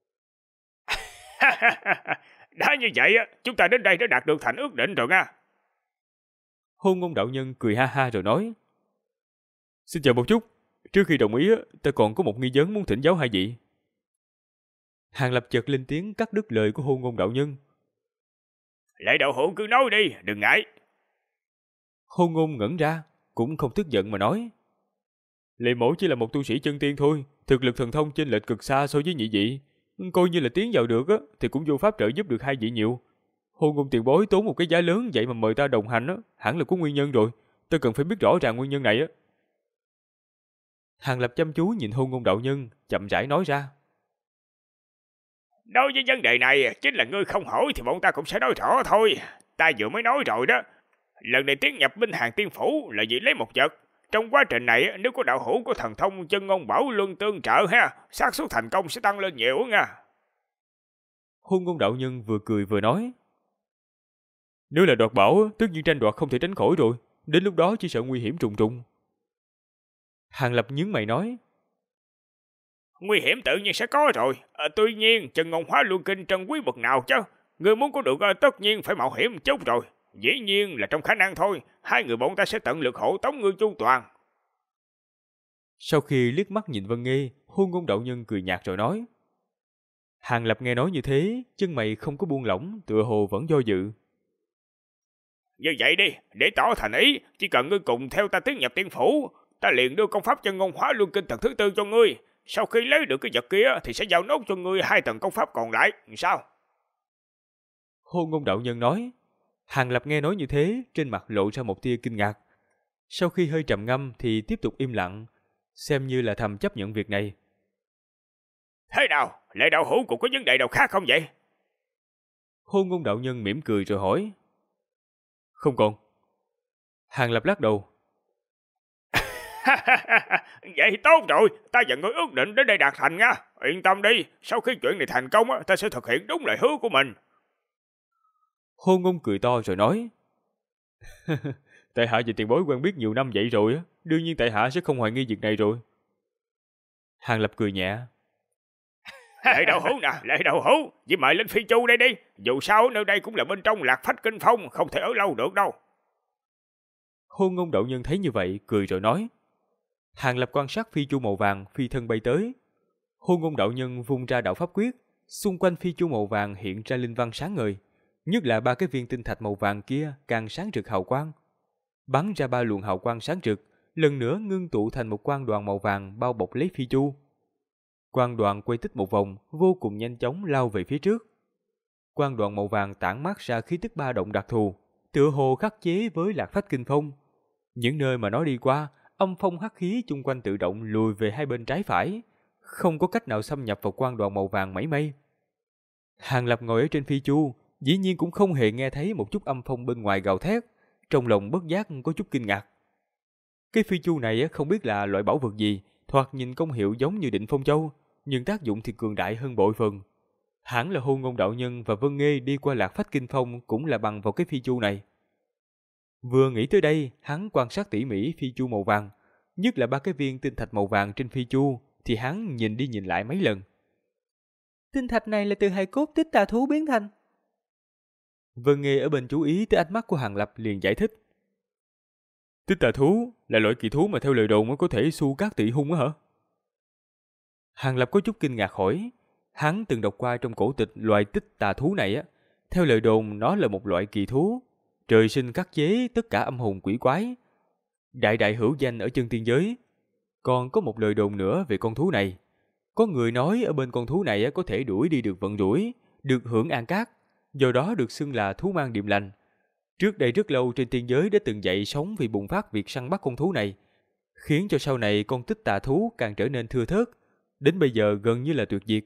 Đã như vậy chúng ta đến đây đã đạt được thành ước định rồi nha. Hôn Ngôn đạo nhân cười ha ha rồi nói. Xin chờ một chút, trước khi đồng ý ta còn có một nghi vấn muốn thỉnh giáo hai vị. Hàng Lập chợt lên tiếng cắt đứt lời của Hôn Ngôn đạo nhân. Lệ đạo hữu cứ nói đi, đừng ngại. Hôn Ngôn ngẩn ra, cũng không tức giận mà nói. Lệ mẫu chỉ là một tu sĩ chân tiên thôi, thực lực thần thông chênh lệch cực xa so với nhị vị. Coi như là tiến vào được thì cũng vô pháp trợ giúp được hai vị nhiều. Hôn Ngôn tiền bối tốn một cái giá lớn vậy mà mời ta đồng hành hẳn là có nguyên nhân rồi. Ta cần phải biết rõ ràng nguyên nhân này Hàng Lập chăm chú nhìn Hôn Ngôn đạo nhân, chậm rãi nói ra. Đối với vấn đề này, chính là ngươi không hỏi thì bọn ta cũng sẽ nói rõ thôi. Ta vừa mới nói rồi đó. Lần này tiến nhập Minh Hàng Tiên Phủ là vì lấy một vật. Trong quá trình này, nếu có đạo hữu có thần thông chân ngôn bảo luân tương trợ xác suất thành công sẽ tăng lên nhiều nha. Hôn Ngôn đạo nhân vừa cười vừa nói. Nếu là đoạt bảo, tất nhiên tranh đoạt không thể tránh khỏi rồi. Đến lúc đó chỉ sợ nguy hiểm trùng trùng. Hàng Lập nhướng mày nói. Nguy hiểm tự nhiên sẽ có rồi. Tuy nhiên, chân ngôn hóa luân kinh trân quý bậc nào chứ. Ngươi muốn có được tất nhiên phải mạo hiểm chút rồi. Dĩ nhiên là trong khả năng thôi. Hai người bọn ta sẽ tận lực hộ tống ngươi chu toàn. Sau khi liếc mắt nhìn Vân Nghê, Hôn Ngôn đạo nhân cười nhạt rồi nói. Hàng Lập nghe nói như thế, chân mày không có buông lỏng, tựa hồ vẫn do dự. Như vậy đi, để tỏ thành ý, chỉ cần ngươi cùng theo ta tiến nhập tiên phủ, ta liền đưa công pháp chân ngôn hóa luân kinh tầng thứ 4 cho ngươi. Sau khi lấy được cái vật kia thì sẽ giao nốt cho ngươi 2 tầng công pháp còn lại, sao? Hôn Ngôn đạo nhân nói. Hàng Lập nghe nói như thế, trên mặt lộ ra một tia kinh ngạc. Sau khi hơi trầm ngâm thì tiếp tục im lặng, xem như là thầm chấp nhận việc này. Thế nào, Lệ đạo hữu cũng có vấn đề nào khác không vậy? Hôn Ngôn đạo nhân mỉm cười rồi hỏi. Không còn. Hàng Lập lắc đầu. Vậy tốt rồi, ta và ngươi ước định đến đây đạt thành nha. Yên tâm đi, sau khi chuyện này thành công ta sẽ thực hiện đúng lời hứa của mình. Hôn Ngôn cười to rồi nói. Tại hạ và tiền bối quen biết nhiều năm vậy rồi đương nhiên tại hạ sẽ không hoài nghi việc này rồi. Hàng Lập cười nhẹ. Lệ đạo hữu nè, Lệ đạo hữu, với mời lên Phi Chu đây đi. Dù sao nơi đây cũng là bên trong Lạc Phách Kinh Phong, không thể ở lâu được đâu. Hôn Ngôn đạo nhân thấy như vậy, cười rồi nói. Hàng Lập quan sát Phi Chu màu vàng phi thân bay tới. Hôn Ngôn đạo nhân vung ra đạo pháp quyết, xung quanh Phi Chu màu vàng hiện ra linh văn sáng ngời, nhất là 3 cái viên tinh thạch màu vàng kia càng sáng rực hào quang, bắn ra 3 luồng hào quang sáng rực, lần nữa ngưng tụ thành một quang đoàn màu vàng bao bọc lấy Phi Chu. Quang đoàn quay tích một vòng, vô cùng nhanh chóng lao về phía trước. Quang đoàn màu vàng tản mát ra khí tức ba động đặc thù, tựa hồ khắc chế với Lạc Phách Kinh Phong. Những nơi mà nó đi qua, âm phong hắc khí chung quanh tự động lùi về hai bên trái phải, không có cách nào xâm nhập vào quang đoàn màu vàng mảy may. Hàng Lập ngồi ở trên Phi Chu, dĩ nhiên cũng không hề nghe thấy một chút âm phong bên ngoài gào thét, trong lòng bất giác có chút kinh ngạc. Cái Phi Chu này không biết là loại bảo vật gì, thoạt nhìn công hiệu giống như Định Phong Châu, nhưng tác dụng thì cường đại hơn bội phần. Hẳn là Hôn Ngôn đạo nhân và Vân Nghê đi qua Lạc Phách Kinh Phong cũng là bằng vào cái Phi Chu này. Vừa nghĩ tới đây, hắn quan sát tỉ mỉ Phi Chu màu vàng, nhất là 3 cái viên tinh thạch màu vàng trên Phi Chu, thì hắn nhìn đi nhìn lại mấy lần. Tinh thạch này là từ hài cốt Tích Tà Thú biến thành. Vân Nghê ở bên chú ý tới ánh mắt của Hàng Lập liền giải thích. Tích Tà Thú là loại kỳ thú mà theo lời đồn có thể xu cát tị hung á hả? Hàng Lập có chút kinh ngạc hỏi. Hắn từng đọc qua trong cổ tịch loài Tích Tà Thú này á, theo lời đồn nó là một loại kỳ thú, trời sinh khắc chế tất cả âm hồn quỷ quái, đại đại hữu danh ở chân tiên giới. Còn có một lời đồn nữa về con thú này. Có người nói ở bên con thú này có thể đuổi đi được vận rủi, được hưởng an cát, do đó được xưng là thú mang điềm lành. Trước đây rất lâu trên tiên giới đã từng dậy sóng vì bùng phát việc săn bắt con thú này, khiến cho sau này con Tích Tà Thú càng trở nên thưa thớt, đến bây giờ gần như là tuyệt diệt.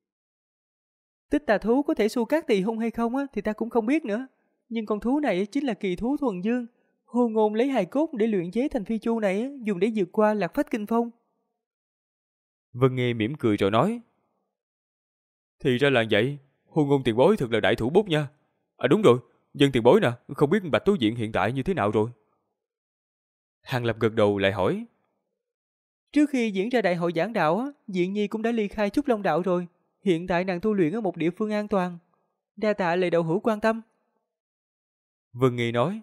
Tích Tà Thú có thể xu cát tỳ hung hay không thì ta cũng không biết nữa. Nhưng con thú này chính là kỳ thú thuần dương. Hồ Ngôn lấy hài cốt để luyện chế thành Phi Chu này dùng để vượt qua Lạc Phách Kinh Phong. Vân Nghê mỉm cười rồi nói. Thì ra là vậy, Hôn Ngôn tiền bối thật là đại thủ bút nha. À đúng rồi, dân tiền bối nè, không biết Bạch Tố Diện hiện tại như thế nào rồi? Hàng Lập gật đầu lại hỏi. Trước khi diễn ra đại hội giảng đạo, Diện Nhi cũng đã ly khai Trúc Long đạo rồi. Hiện tại nàng tu luyện ở một địa phương an toàn. Đa tạ lời đậu hữu quan tâm. Vân Nghê nói.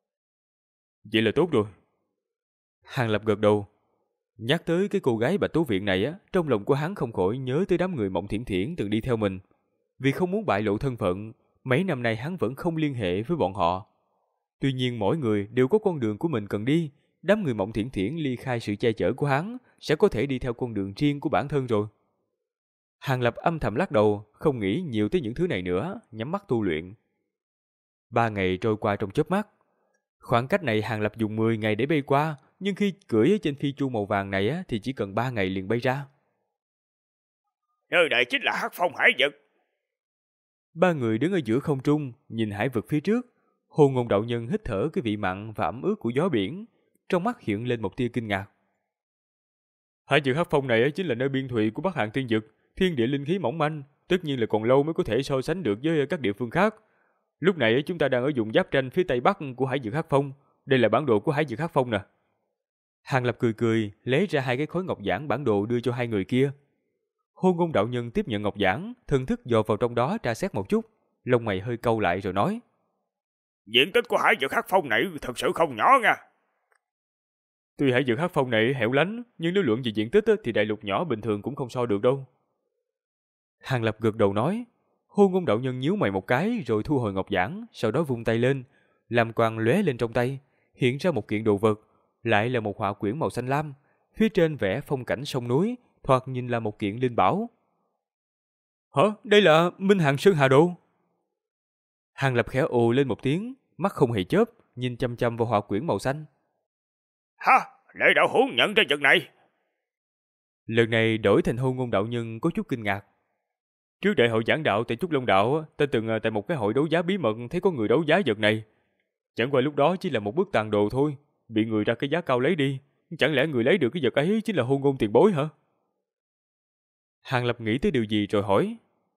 Vậy là tốt rồi. Hàng Lập gật đầu. Nhắc tới cái cô gái Bạch Tố Viện này trong lòng của hắn không khỏi nhớ tới đám người Mộng Thiển Thiển từng đi theo mình. Vì không muốn bại lộ thân phận, mấy năm nay hắn vẫn không liên hệ với bọn họ. Tuy nhiên mỗi người đều có con đường của mình cần đi, đám người Mộng Thiển Thiển ly khai sự che chở của hắn, sẽ có thể đi theo con đường riêng của bản thân rồi. Hàng Lập âm thầm lắc đầu, không nghĩ nhiều tới những thứ này nữa, nhắm mắt tu luyện. 3 ngày trôi qua trong chớp mắt. Khoảng cách này Hàng Lập dùng 10 ngày để bay qua, nhưng khi cưỡi ở trên Phi Chu màu vàng này thì chỉ cần 3 ngày liền bay ra. Nơi đây chính là Hắc Phong hải vực. 3 người đứng ở giữa không trung, nhìn hải vực phía trước. Hôn Ngôn đạo nhân hít thở cái vị mặn và ẩm ướt của gió biển, trong mắt hiện lên một tia kinh ngạc. Hải vực Hắc Phong này chính là nơi biên thùy của Bắc Hàn Tiên Dực, thiên địa linh khí mỏng manh, tất nhiên là còn lâu mới có thể so sánh được với các địa phương khác. Lúc này chúng ta đang ở vùng giáp ranh phía tây bắc của Hải vực Hắc Phong, đây là bản đồ của Hải vực Hắc Phong nè. Hàng Lập cười cười, lấy ra 2 cái khối ngọc giản bản đồ đưa cho 2 người kia. Hôn Ngôn đạo nhân tiếp nhận ngọc giản, thần thức dò vào trong đó tra xét một chút, lông mày hơi cau lại rồi nói. Diện tích của Hải vực Hắc Phong này thật sự không nhỏ nha. Tuy Hải vực Hắc Phong này hẻo lánh, nhưng nếu luận về diện tích thì đại lục nhỏ bình thường cũng không so được đâu. Hàng Lập gật đầu nói. Hôn Ngôn đạo nhân nhíu mày một cái rồi thu hồi ngọc giản, sau đó vung tay lên, làm quang lóe lên trong tay, hiện ra một kiện đồ vật, lại là một họa quyển màu xanh lam, phía trên vẽ phong cảnh sông núi, thoạt nhìn là một kiện linh bảo. Hả? Đây là Minh Hằng Sơn Hà Đồ? Hàng Lập khẽ ồ lên một tiếng, mắt không hề chớp, nhìn chăm chăm vào họa quyển màu xanh. Ha, Lệ đạo hữu nhận ra vật này. Lần này đổi thành Hôn Ngôn đạo nhân có chút kinh ngạc. Trước đại hội giảng đạo tại Trúc Long đạo, ta từng tại một cái hội đấu giá bí mật thấy có người đấu giá vật này. Chẳng qua lúc đó chỉ là một bức tàn đồ thôi, bị người ra cái giá cao lấy đi. Chẳng lẽ người lấy được cái vật ấy chính là Hôn Ngôn tiền bối hả? Hàng Lập nghĩ tới điều gì rồi hỏi.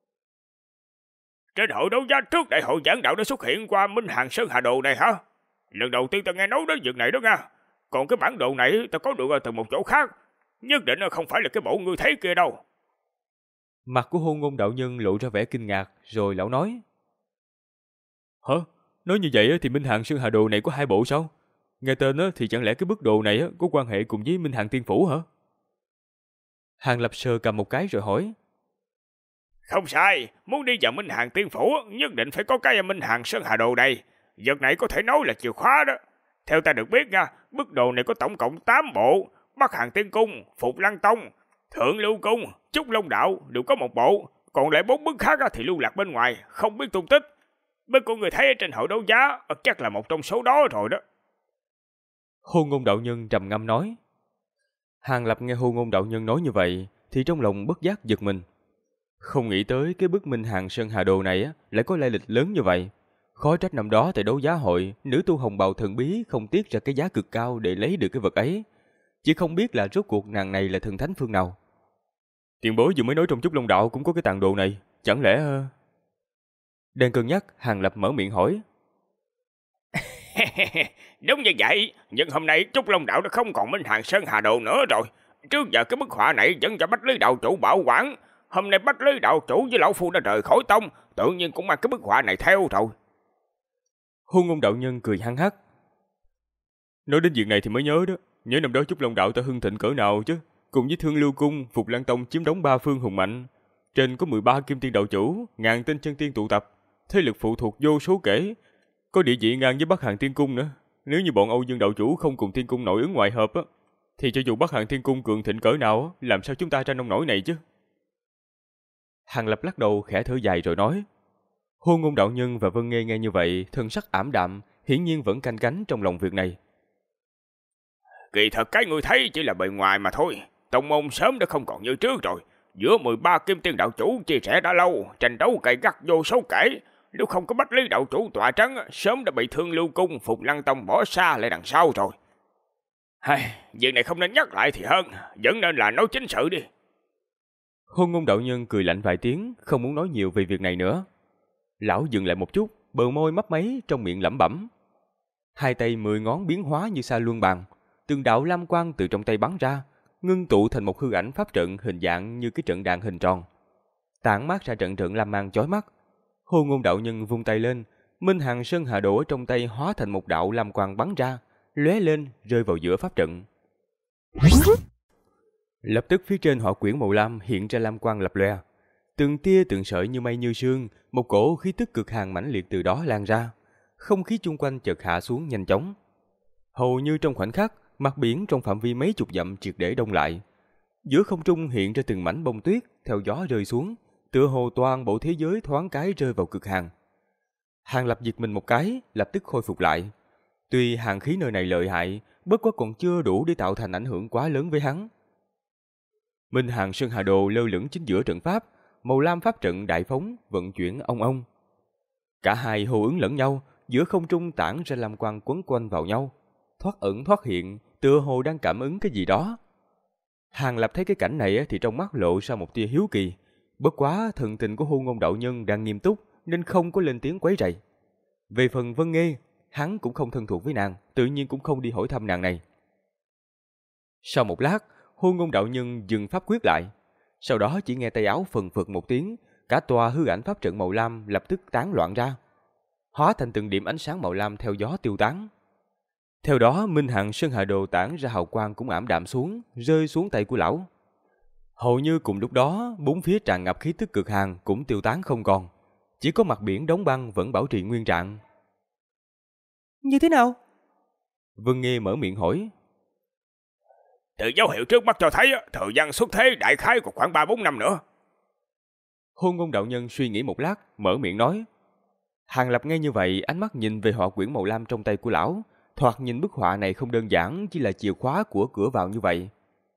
Trên hội đấu giá trước đại hội giảng đạo đã xuất hiện qua Minh Hằng Sơn Hà Đồ này hả? Lần đầu tiên ta nghe nói đến việc này đó nha. Còn cái bản đồ này ta có được từ một chỗ khác, nhất định không phải là cái bộ ngươi thấy kia đâu. Mặt của Hôn Ngôn đạo nhân lộ ra vẻ kinh ngạc, rồi lão nói. Hả? Nói như vậy thì Minh Hằng Sơn Hà Đồ này có 2 bộ sao? Nghe tên thì chẳng lẽ cái bức đồ này có quan hệ cùng với Minh Hằng Tiên Phủ hả? Hàng Lập sờ cầm một cái rồi hỏi. Không sai, muốn đi vào Minh Hằng Tiên Phủ nhất định phải có cái Minh Hằng Sơn Hà Đồ này. Vật này có thể nói là chìa khóa đó. Theo ta được biết nha, bức đồ này có tổng cộng 8 bộ. Bắc Hàng Tiên Cung, Phục Lăng Tông, Thượng Lưu Cung, Trúc Long Đạo đều có một bộ. Còn lại 4 bức khác thì lưu lạc bên ngoài, không biết tung tích. Bên của người thấy ở trên hội đấu giá, chắc là một trong số đó rồi đó. Hô Ngôn đạo nhân trầm ngâm nói. Hàng Lập nghe Hô Ngôn đạo nhân nói như vậy thì trong lòng bất giác giật mình. Không nghĩ tới cái bức Minh Hàng Sơn Hà Đồ này lại có lai lịch lớn như vậy. Khó trách năm đó tại đấu giá hội, nữ tu hồng bào thần bí không tiếc ra cái giá cực cao để lấy được cái vật ấy. Chỉ không biết là rốt cuộc nàng này là thần thánh phương nào. Tiền bối vừa mới nói trong Trúc Long Đạo cũng có cái tàn đồ này, chẳng lẽ... Đang cân nhắc, Hàng Lập mở miệng hỏi. Đúng như vậy, nhưng hôm nay Trúc Long Đạo đã không còn Minh Hàng Sơn Hà Đồ nữa rồi. Trước giờ cái bức họa này vẫn cho Bách Lý đạo chủ bảo quản. Hôm nay Bách Lý đạo chủ với lão phu đã rời khỏi tông, tự nhiên cũng mang cái bức họa này theo rồi. Hô Ngôn đạo nhân cười hăng hắc. Nói đến việc này thì mới nhớ đó, nhớ năm đó Trúc Long Đạo ta hưng thịnh cỡ nào chứ. Cùng với Thương Lưu Cung, Phục Lăng Tông chiếm đóng 3 phương hùng mạnh. Trên có 13 kim tiên đạo chủ, ngàn tên chân tiên tụ tập, thế lực phụ thuộc vô số kể, có địa vị ngang với Bắc Hàng Tiên Cung nữa. Nếu như bọn Âu Dương đạo chủ không cùng Tiên Cung nội ứng ngoại hợp thì cho dù Bắc Hàng Tiên Cung cường thịnh cỡ nào làm sao chúng ta tranh nông nổi này chứ? Hàng Lập lắc đầu khẽ thở dài rồi nói. Hô Ngôn đạo nhân và Vân Nghê nghe như vậy, thân sắc ảm đạm, hiển nhiên vẫn canh cánh trong lòng việc này. Kỳ thật cái người thấy chỉ là bề ngoài mà thôi. Tông môn sớm đã không còn như trước rồi. Giữa 13 kim tiên đạo chủ chia sẻ đã lâu, tranh đấu gay gắt vô số kể. Nếu không có Bách Lý đạo chủ tọa trấn, sớm đã bị Thương Lưu Cung, Phục Lăng Tông bỏ xa lại đằng sau rồi. Việc này không nên nhắc lại thì hơn, vẫn nên là nói chính sự đi. Hô Ngôn đạo nhân cười lạnh vài tiếng, không muốn nói nhiều về việc này nữa. Lão dừng lại một chút, bờ môi mấp máy, trong miệng lẩm bẩm. Hai tay 10 ngón biến hóa như sa luân bàn, từng đạo lam quang từ trong tay bắn ra, ngưng tụ thành một hư ảnh pháp trận hình dạng như cái trận đàn hình tròn, tản mát ra trận trận lam mang chói mắt. Hô Ngôn đạo nhân vung tay lên, Minh Hàng Sơn Hà Đồ ở trong tay hóa thành một đạo lam quang bắn ra, lóe lên rơi vào giữa pháp trận. Lập tức phía trên hỏa quyển màu lam hiện ra lam quang lập lòe, từng tia từng sợi như mây như sương, một cổ khí tức cực hàn mãnh liệt từ đó lan ra, không khí chung quanh chợt hạ xuống nhanh chóng. Hầu như trong khoảnh khắc, mặt biển trong phạm vi mấy chục dặm triệt để đông lại. Giữa không trung hiện ra từng mảnh bông tuyết theo gió rơi xuống, tựa hồ toàn bộ thế giới thoáng cái rơi vào cực hàn. Hàng Lập giật mình một cái, lập tức khôi phục lại. Tuy hàn khí nơi này lợi hại, bất quá còn chưa đủ để tạo thành ảnh hưởng quá lớn với hắn. Minh Hàng Sơn Hà Đồ lơ lửng chính giữa trận pháp, màu lam pháp trận đại phóng vận chuyển ong ong. Cả hai hô ứng lẫn nhau, giữa không trung tản ra lam quang quấn quanh vào nhau, thoát ẩn thoát hiện, tựa hồ đang cảm ứng cái gì đó. Hàng Lập thấy cái cảnh này thì trong mắt lộ ra một tia hiếu kỳ. Bất quá thần tình của Hô Ngôn đạo nhân đang nghiêm túc nên không có lên tiếng quấy rầy. Về phần Vân Nghê, hắn cũng không thân thuộc với nàng, tự nhiên cũng không đi hỏi thăm nàng này. Sau một lát, Hô Ngôn đạo nhân dừng pháp quyết lại. Sau đó chỉ nghe tay áo phần phật một tiếng, cả tòa hư ảnh pháp trận màu lam lập tức tán loạn ra, hóa thành từng điểm ánh sáng màu lam theo gió tiêu tán. Theo đó, Minh Hàng Sơn Hà Đồ tản ra hào quang cũng ảm đạm xuống, rơi xuống tay của lão. Hầu như cùng lúc đó, bốn phía tràn ngập khí tức cực hàn cũng tiêu tán không còn, chỉ có mặt biển đóng băng vẫn bảo trì nguyên trạng. Như thế nào? Vân Nghê mở miệng hỏi. Từ dấu hiệu trước mắt cho thấy, thời gian xuất thế đại khái còn khoảng 3-4 năm nữa. Hô Ngôn đạo nhân suy nghĩ một lát, mở miệng nói. Hàng Lập nghe như vậy, ánh mắt nhìn về họa quyển màu lam trong tay của lão, thoạt nhìn bức họa này không đơn giản chỉ là chìa khóa của cửa vào như vậy.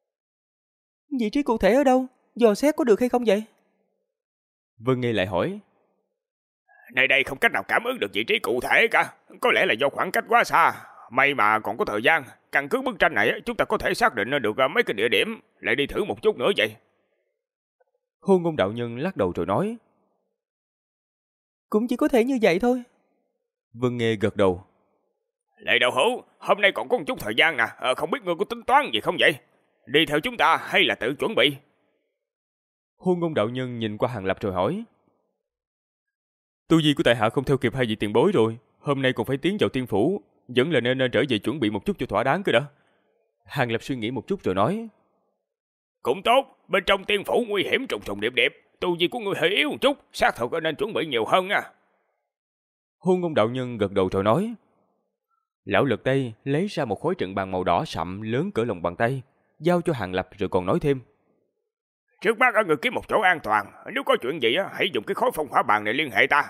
Vị trí cụ thể ở đâu? Dò xét có được hay không vậy? Vân Nghê lại hỏi. Nơi đây không cách nào cảm ứng được vị trí cụ thể cả, có lẽ là do khoảng cách quá xa. May mà còn có thời gian, căn cứ bức tranh này chúng ta có thể xác định được mấy cái địa điểm, lại đi thử một chút nữa vậy. Hô Ngôn đạo nhân lắc đầu rồi nói. Cũng chỉ có thể như vậy thôi. Vân Nghê gật đầu. Lệ đạo hữu, hôm nay còn có một chút thời gian nè, không biết ngươi có tính toán gì không vậy? Đi theo chúng ta hay là tự chuẩn bị? Hô Ngôn đạo nhân nhìn qua Hàng Lập rồi hỏi. Tu vi của tại hạ không theo kịp hai vị tiền bối rồi, hôm nay còn phải tiến vào tiên phủ, vẫn là nên trở về chuẩn bị một chút cho thỏa đáng cơ đã. Hàng Lập suy nghĩ một chút rồi nói. Cũng tốt, bên trong tiên phủ nguy hiểm trùng trùng điệp điệp, tu vi của ngươi hơi yếu một chút, xác thực nên chuẩn bị nhiều hơn nha. Hô Ngôn đạo nhân gật đầu rồi nói. Lão lật tay lấy ra một khối trận bàn màu đỏ sậm lớn cỡ lòng bàn tay, giao cho Hàng Lập rồi còn nói thêm. Trước mắt ở người kiếm một chỗ an toàn, nếu có chuyện gì hãy dùng cái khối phong hỏa bàn này liên hệ ta.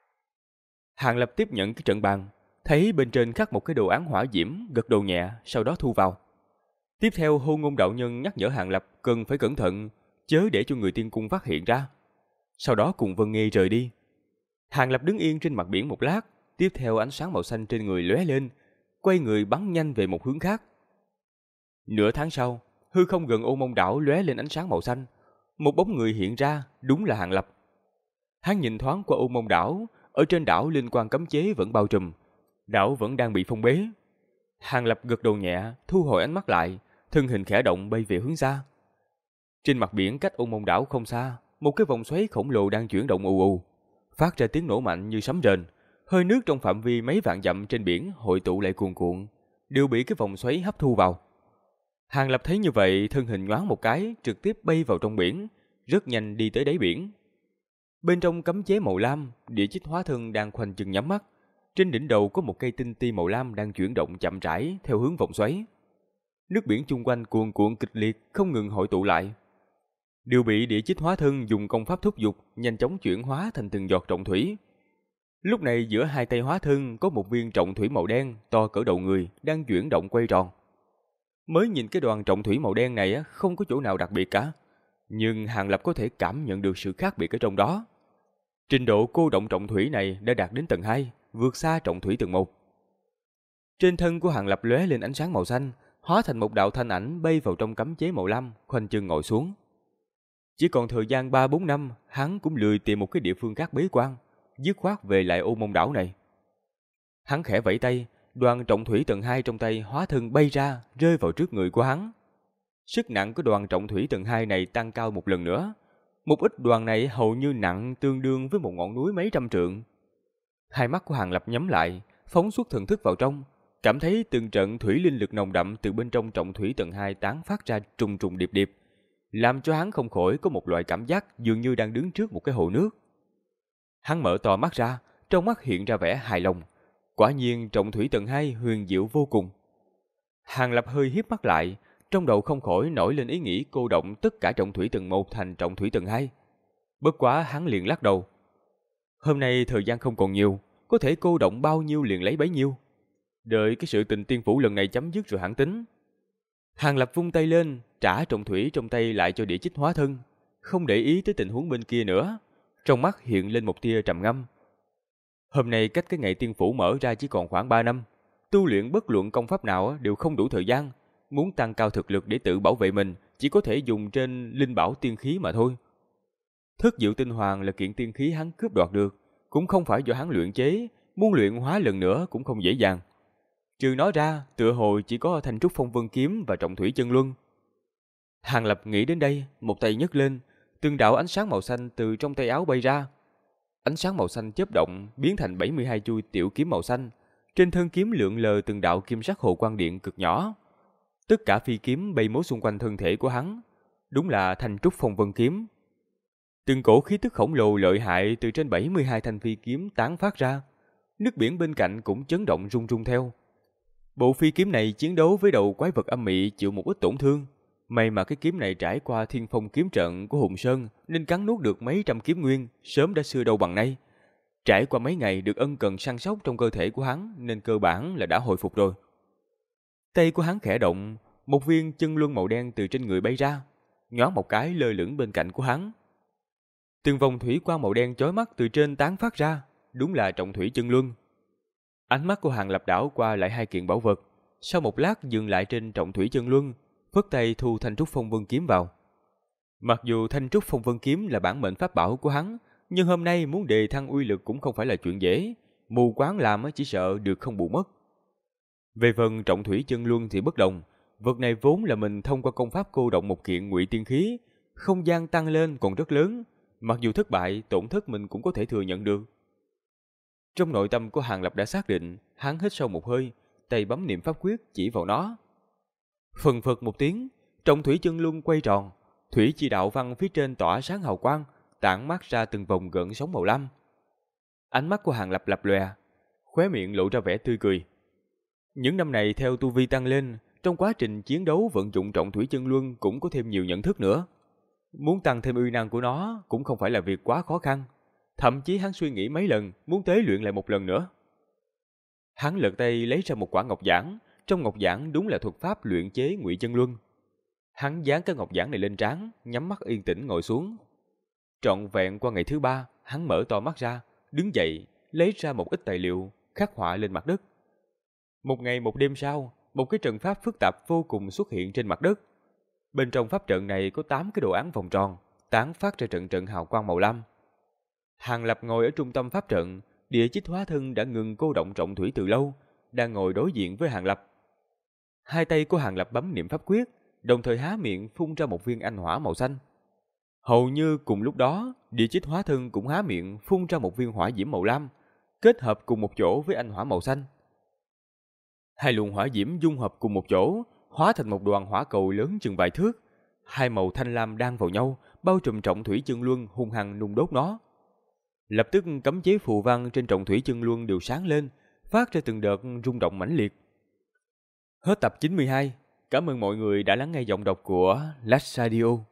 Hàng Lập tiếp nhận cái trận bàn, thấy bên trên khắc một cái đồ án hỏa diễm, gật đầu nhẹ, sau đó thu vào. Tiếp theo Hô Ngôn đạo nhân nhắc nhở Hàng Lập cần phải cẩn thận, chớ để cho người tiên cung phát hiện ra. Sau đó cùng Vân Nghê rời đi. Hàng Lập đứng yên trên mặt biển một lát, tiếp theo ánh sáng màu xanh trên người lóe lên, quay người bắn nhanh về một hướng khác. Nửa tháng sau, hư không gần Ô Mông đảo lóe lên ánh sáng màu xanh, một bóng người hiện ra, đúng là Hàng Lập. Hắn nhìn thoáng qua Ô Mông đảo, ở trên đảo linh quang cấm chế vẫn bao trùm, đảo vẫn đang bị phong bế. Hàng Lập gật đầu nhẹ, thu hồi ánh mắt lại, thân hình khẽ động bay về hướng xa. Trên mặt biển cách Ô Mông đảo không xa, một cái vòng xoáy khổng lồ đang chuyển động ù ù, phát ra tiếng nổ mạnh như sấm rền. Hơi nước trong phạm vi mấy vạn dặm trên biển hội tụ lại cuồn cuộn, đều bị cái vòng xoáy hấp thu vào. Hàng Lập thấy như vậy, thân hình nhoáng một cái, trực tiếp bay vào trong biển, rất nhanh đi tới đáy biển. Bên trong cấm chế màu lam, Địa Chích hóa thân đang khoanh chân nhắm mắt. Trên đỉnh đầu có một cây tinh ti màu lam đang chuyển động chậm rãi theo hướng vòng xoáy. Nước biển chung quanh cuồn cuộn kịch liệt, không ngừng hội tụ lại. Đều bị Địa Chích hóa thân dùng công pháp thúc giục, nhanh chóng chuyển hóa thành từng giọt trọng thủy. Lúc này giữa hai tay hóa thân có một viên trọng thủy màu đen to cỡ đầu người đang chuyển động quay tròn. Mới nhìn cái đoàn trọng thủy màu đen này không có chỗ nào đặc biệt cả, nhưng Hàng Lập có thể cảm nhận được sự khác biệt ở trong đó. Trình độ cô động trọng thủy này đã đạt đến tầng 2, vượt xa trọng thủy tầng 1. Trên thân của Hàng Lập lóe lên ánh sáng màu xanh, hóa thành một đạo thanh ảnh bay vào trong cấm chế màu lam, khoanh chân ngồi xuống. Chỉ còn thời gian 3-4 năm, hắn cũng lười tìm một cái địa phương khác bế quan, dứt khoát về lại Ô Mông đảo này. Hắn khẽ vẫy tay, đoàn trọng thủy tầng 2 trong tay hóa thân bay ra, rơi vào trước người của hắn. Sức nặng của đoàn trọng thủy tầng 2 này tăng cao một lần nữa. Một ít đoàn này hầu như nặng tương đương với một ngọn núi mấy trăm trượng. Hai mắt của Hàng Lập nhắm lại, phóng xuất thần thức vào trong, cảm thấy từng trận thủy linh lực nồng đậm từ bên trong trọng thủy tầng 2 tán phát ra trùng trùng điệp điệp, làm cho hắn không khỏi có một loại cảm giác dường như đang đứng trước một cái hồ nước. Hắn mở to mắt ra, trong mắt hiện ra vẻ hài lòng. Quả nhiên trọng thủy tầng 2 huyền diệu vô cùng. Hàng Lập hơi híp mắt lại, trong đầu không khỏi nổi lên ý nghĩ cô động tất cả trọng thủy tầng 1 thành trọng thủy tầng 2. Bất quá hắn liền lắc đầu. Hôm nay thời gian không còn nhiều, có thể cô động bao nhiêu liền lấy bấy nhiêu. Đợi cái sự tình tiên phủ lần này chấm dứt rồi hẳn tính. Hàng Lập vung tay lên, trả trọng thủy trong tay lại cho Địa Chích hóa thân, không để ý tới tình huống bên kia nữa. Trong mắt hiện lên một tia trầm ngâm. Hôm nay cách cái ngày tiên phủ mở ra chỉ còn khoảng 3 năm. Tu luyện bất luận công pháp nào đều không đủ thời gian. Muốn tăng cao thực lực để tự bảo vệ mình, chỉ có thể dùng trên linh bảo tiên khí mà thôi. Thất diệu tinh hoàng là kiện tiên khí hắn cướp đoạt được, cũng không phải do hắn luyện chế, muốn luyện hóa lần nữa cũng không dễ dàng. Trừ nó ra, tựa hồ chỉ có Thanh Trúc Phong Vân kiếm và Trọng Thủy Chân Luân. Hàng Lập nghĩ đến đây, một tay nhấc lên, từng đạo ánh sáng màu xanh từ trong tay áo bay ra. Ánh sáng màu xanh chớp động, biến thành 72 chuôi tiểu kiếm màu xanh. Trên thân kiếm lượn lờ từng đạo kim sắc hồ quang điện cực nhỏ. Tất cả phi kiếm bay múa xung quanh thân thể của hắn, đúng là Thanh Trúc Phong Vân kiếm. Từng cổ khí tức khổng lồ lợi hại từ trên 72 thanh phi kiếm tán phát ra, nước biển bên cạnh cũng chấn động rung rung theo. Bộ phi kiếm này chiến đấu với đầu quái vật âm mị chịu một ít tổn thương. May mà cái kiếm này trải qua Thiên Phong kiếm trận của Hùng Sơn nên cắn nuốt được mấy trăm kiếm nguyên, sớm đã xưa đâu bằng nay. Trải qua mấy ngày được ân cần săn sóc trong cơ thể của hắn nên cơ bản là đã hồi phục rồi. Tay của hắn khẽ động, một viên chân luân màu đen từ trên người bay ra, nhoáng một cái lơ lửng bên cạnh của hắn. Từng vòng thủy quang màu đen chói mắt từ trên tán phát ra, đúng là Trọng Thủy Chân Luân. Ánh mắt của Hàng Lập đảo qua lại hai kiện bảo vật, sau một lát dừng lại trên Trọng Thủy Chân Luân, phất tay thu Thanh Trúc Phong Vân kiếm vào. Mặc dù Thanh Trúc Phong Vân kiếm là bản mệnh pháp bảo của hắn, nhưng hôm nay muốn đề thăng uy lực cũng không phải là chuyện dễ, mù quáng làm chỉ sợ được không bù mất. Về phần Trọng Thủy Chân Luân thì bất đồng, vật này vốn là mình thông qua công pháp cô động một kiện ngụy tiên khí, không gian tăng lên còn rất lớn, mặc dù thất bại, tổn thất mình cũng có thể thừa nhận được. Trong nội tâm của Hàng Lập đã xác định, hắn hít sâu một hơi, tay bấm niệm pháp quyết chỉ vào nó. Phần phật một tiếng, Trọng Thủy Chân Luân quay tròn, thủy chi đạo văn phía trên tỏa sáng hào quang, tản mát ra từng vòng gợn sóng màu lam. Ánh mắt của Hàng Lập lập lòe, khóe miệng lộ ra vẻ tươi cười. Những năm này theo tu vi tăng lên, trong quá trình chiến đấu vận dụng trọng thủy chân luân cũng có thêm nhiều nhận thức nữa. Muốn tăng thêm uy năng của nó cũng không phải là việc quá khó khăn. Thậm chí hắn suy nghĩ mấy lần muốn tế luyện lại một lần nữa. Hắn lật tay lấy ra một quả ngọc giản, trong ngọc giản đúng là thuật pháp luyện chế ngụy chân luân. Hắn dán cái ngọc giản này lên trán, nhắm mắt yên tĩnh ngồi xuống. Trọn vẹn qua ngày thứ 3, hắn mở to mắt ra, đứng dậy, lấy ra một ít tài liệu, khắc họa lên mặt đất. Một ngày một đêm sau, một cái trận pháp phức tạp vô cùng xuất hiện trên mặt đất. Bên trong pháp trận này có 8 cái đồ án vòng tròn, tán phát ra trận trận hào quang màu lam. Hàng Lập ngồi ở trung tâm pháp trận, Địa Chích hóa thân đã ngừng cô động trọng thủy từ lâu, đang ngồi đối diện với Hàng Lập. Hai tay của Hàng Lập bấm niệm pháp quyết, đồng thời há miệng phun ra một viên anh hỏa màu xanh. Hầu như cùng lúc đó, Địa Chích hóa thân cũng há miệng phun ra một viên hỏa diễm màu lam, kết hợp cùng một chỗ với anh hỏa màu xanh. Hai luồng hỏa diễm dung hợp cùng một chỗ, hóa thành một đoàn hỏa cầu lớn chừng vài thước. Hai màu thanh lam đan vào nhau, bao trùm trọng thủy chân luân hung hăng nung đốt nó. Lập tức cấm chế phù văn trên trọng thủy chân luân đều sáng lên, phát ra từng đợt rung động mãnh liệt. Hết tập 92. Cảm ơn mọi người đã lắng nghe giọng đọc của Last Radio.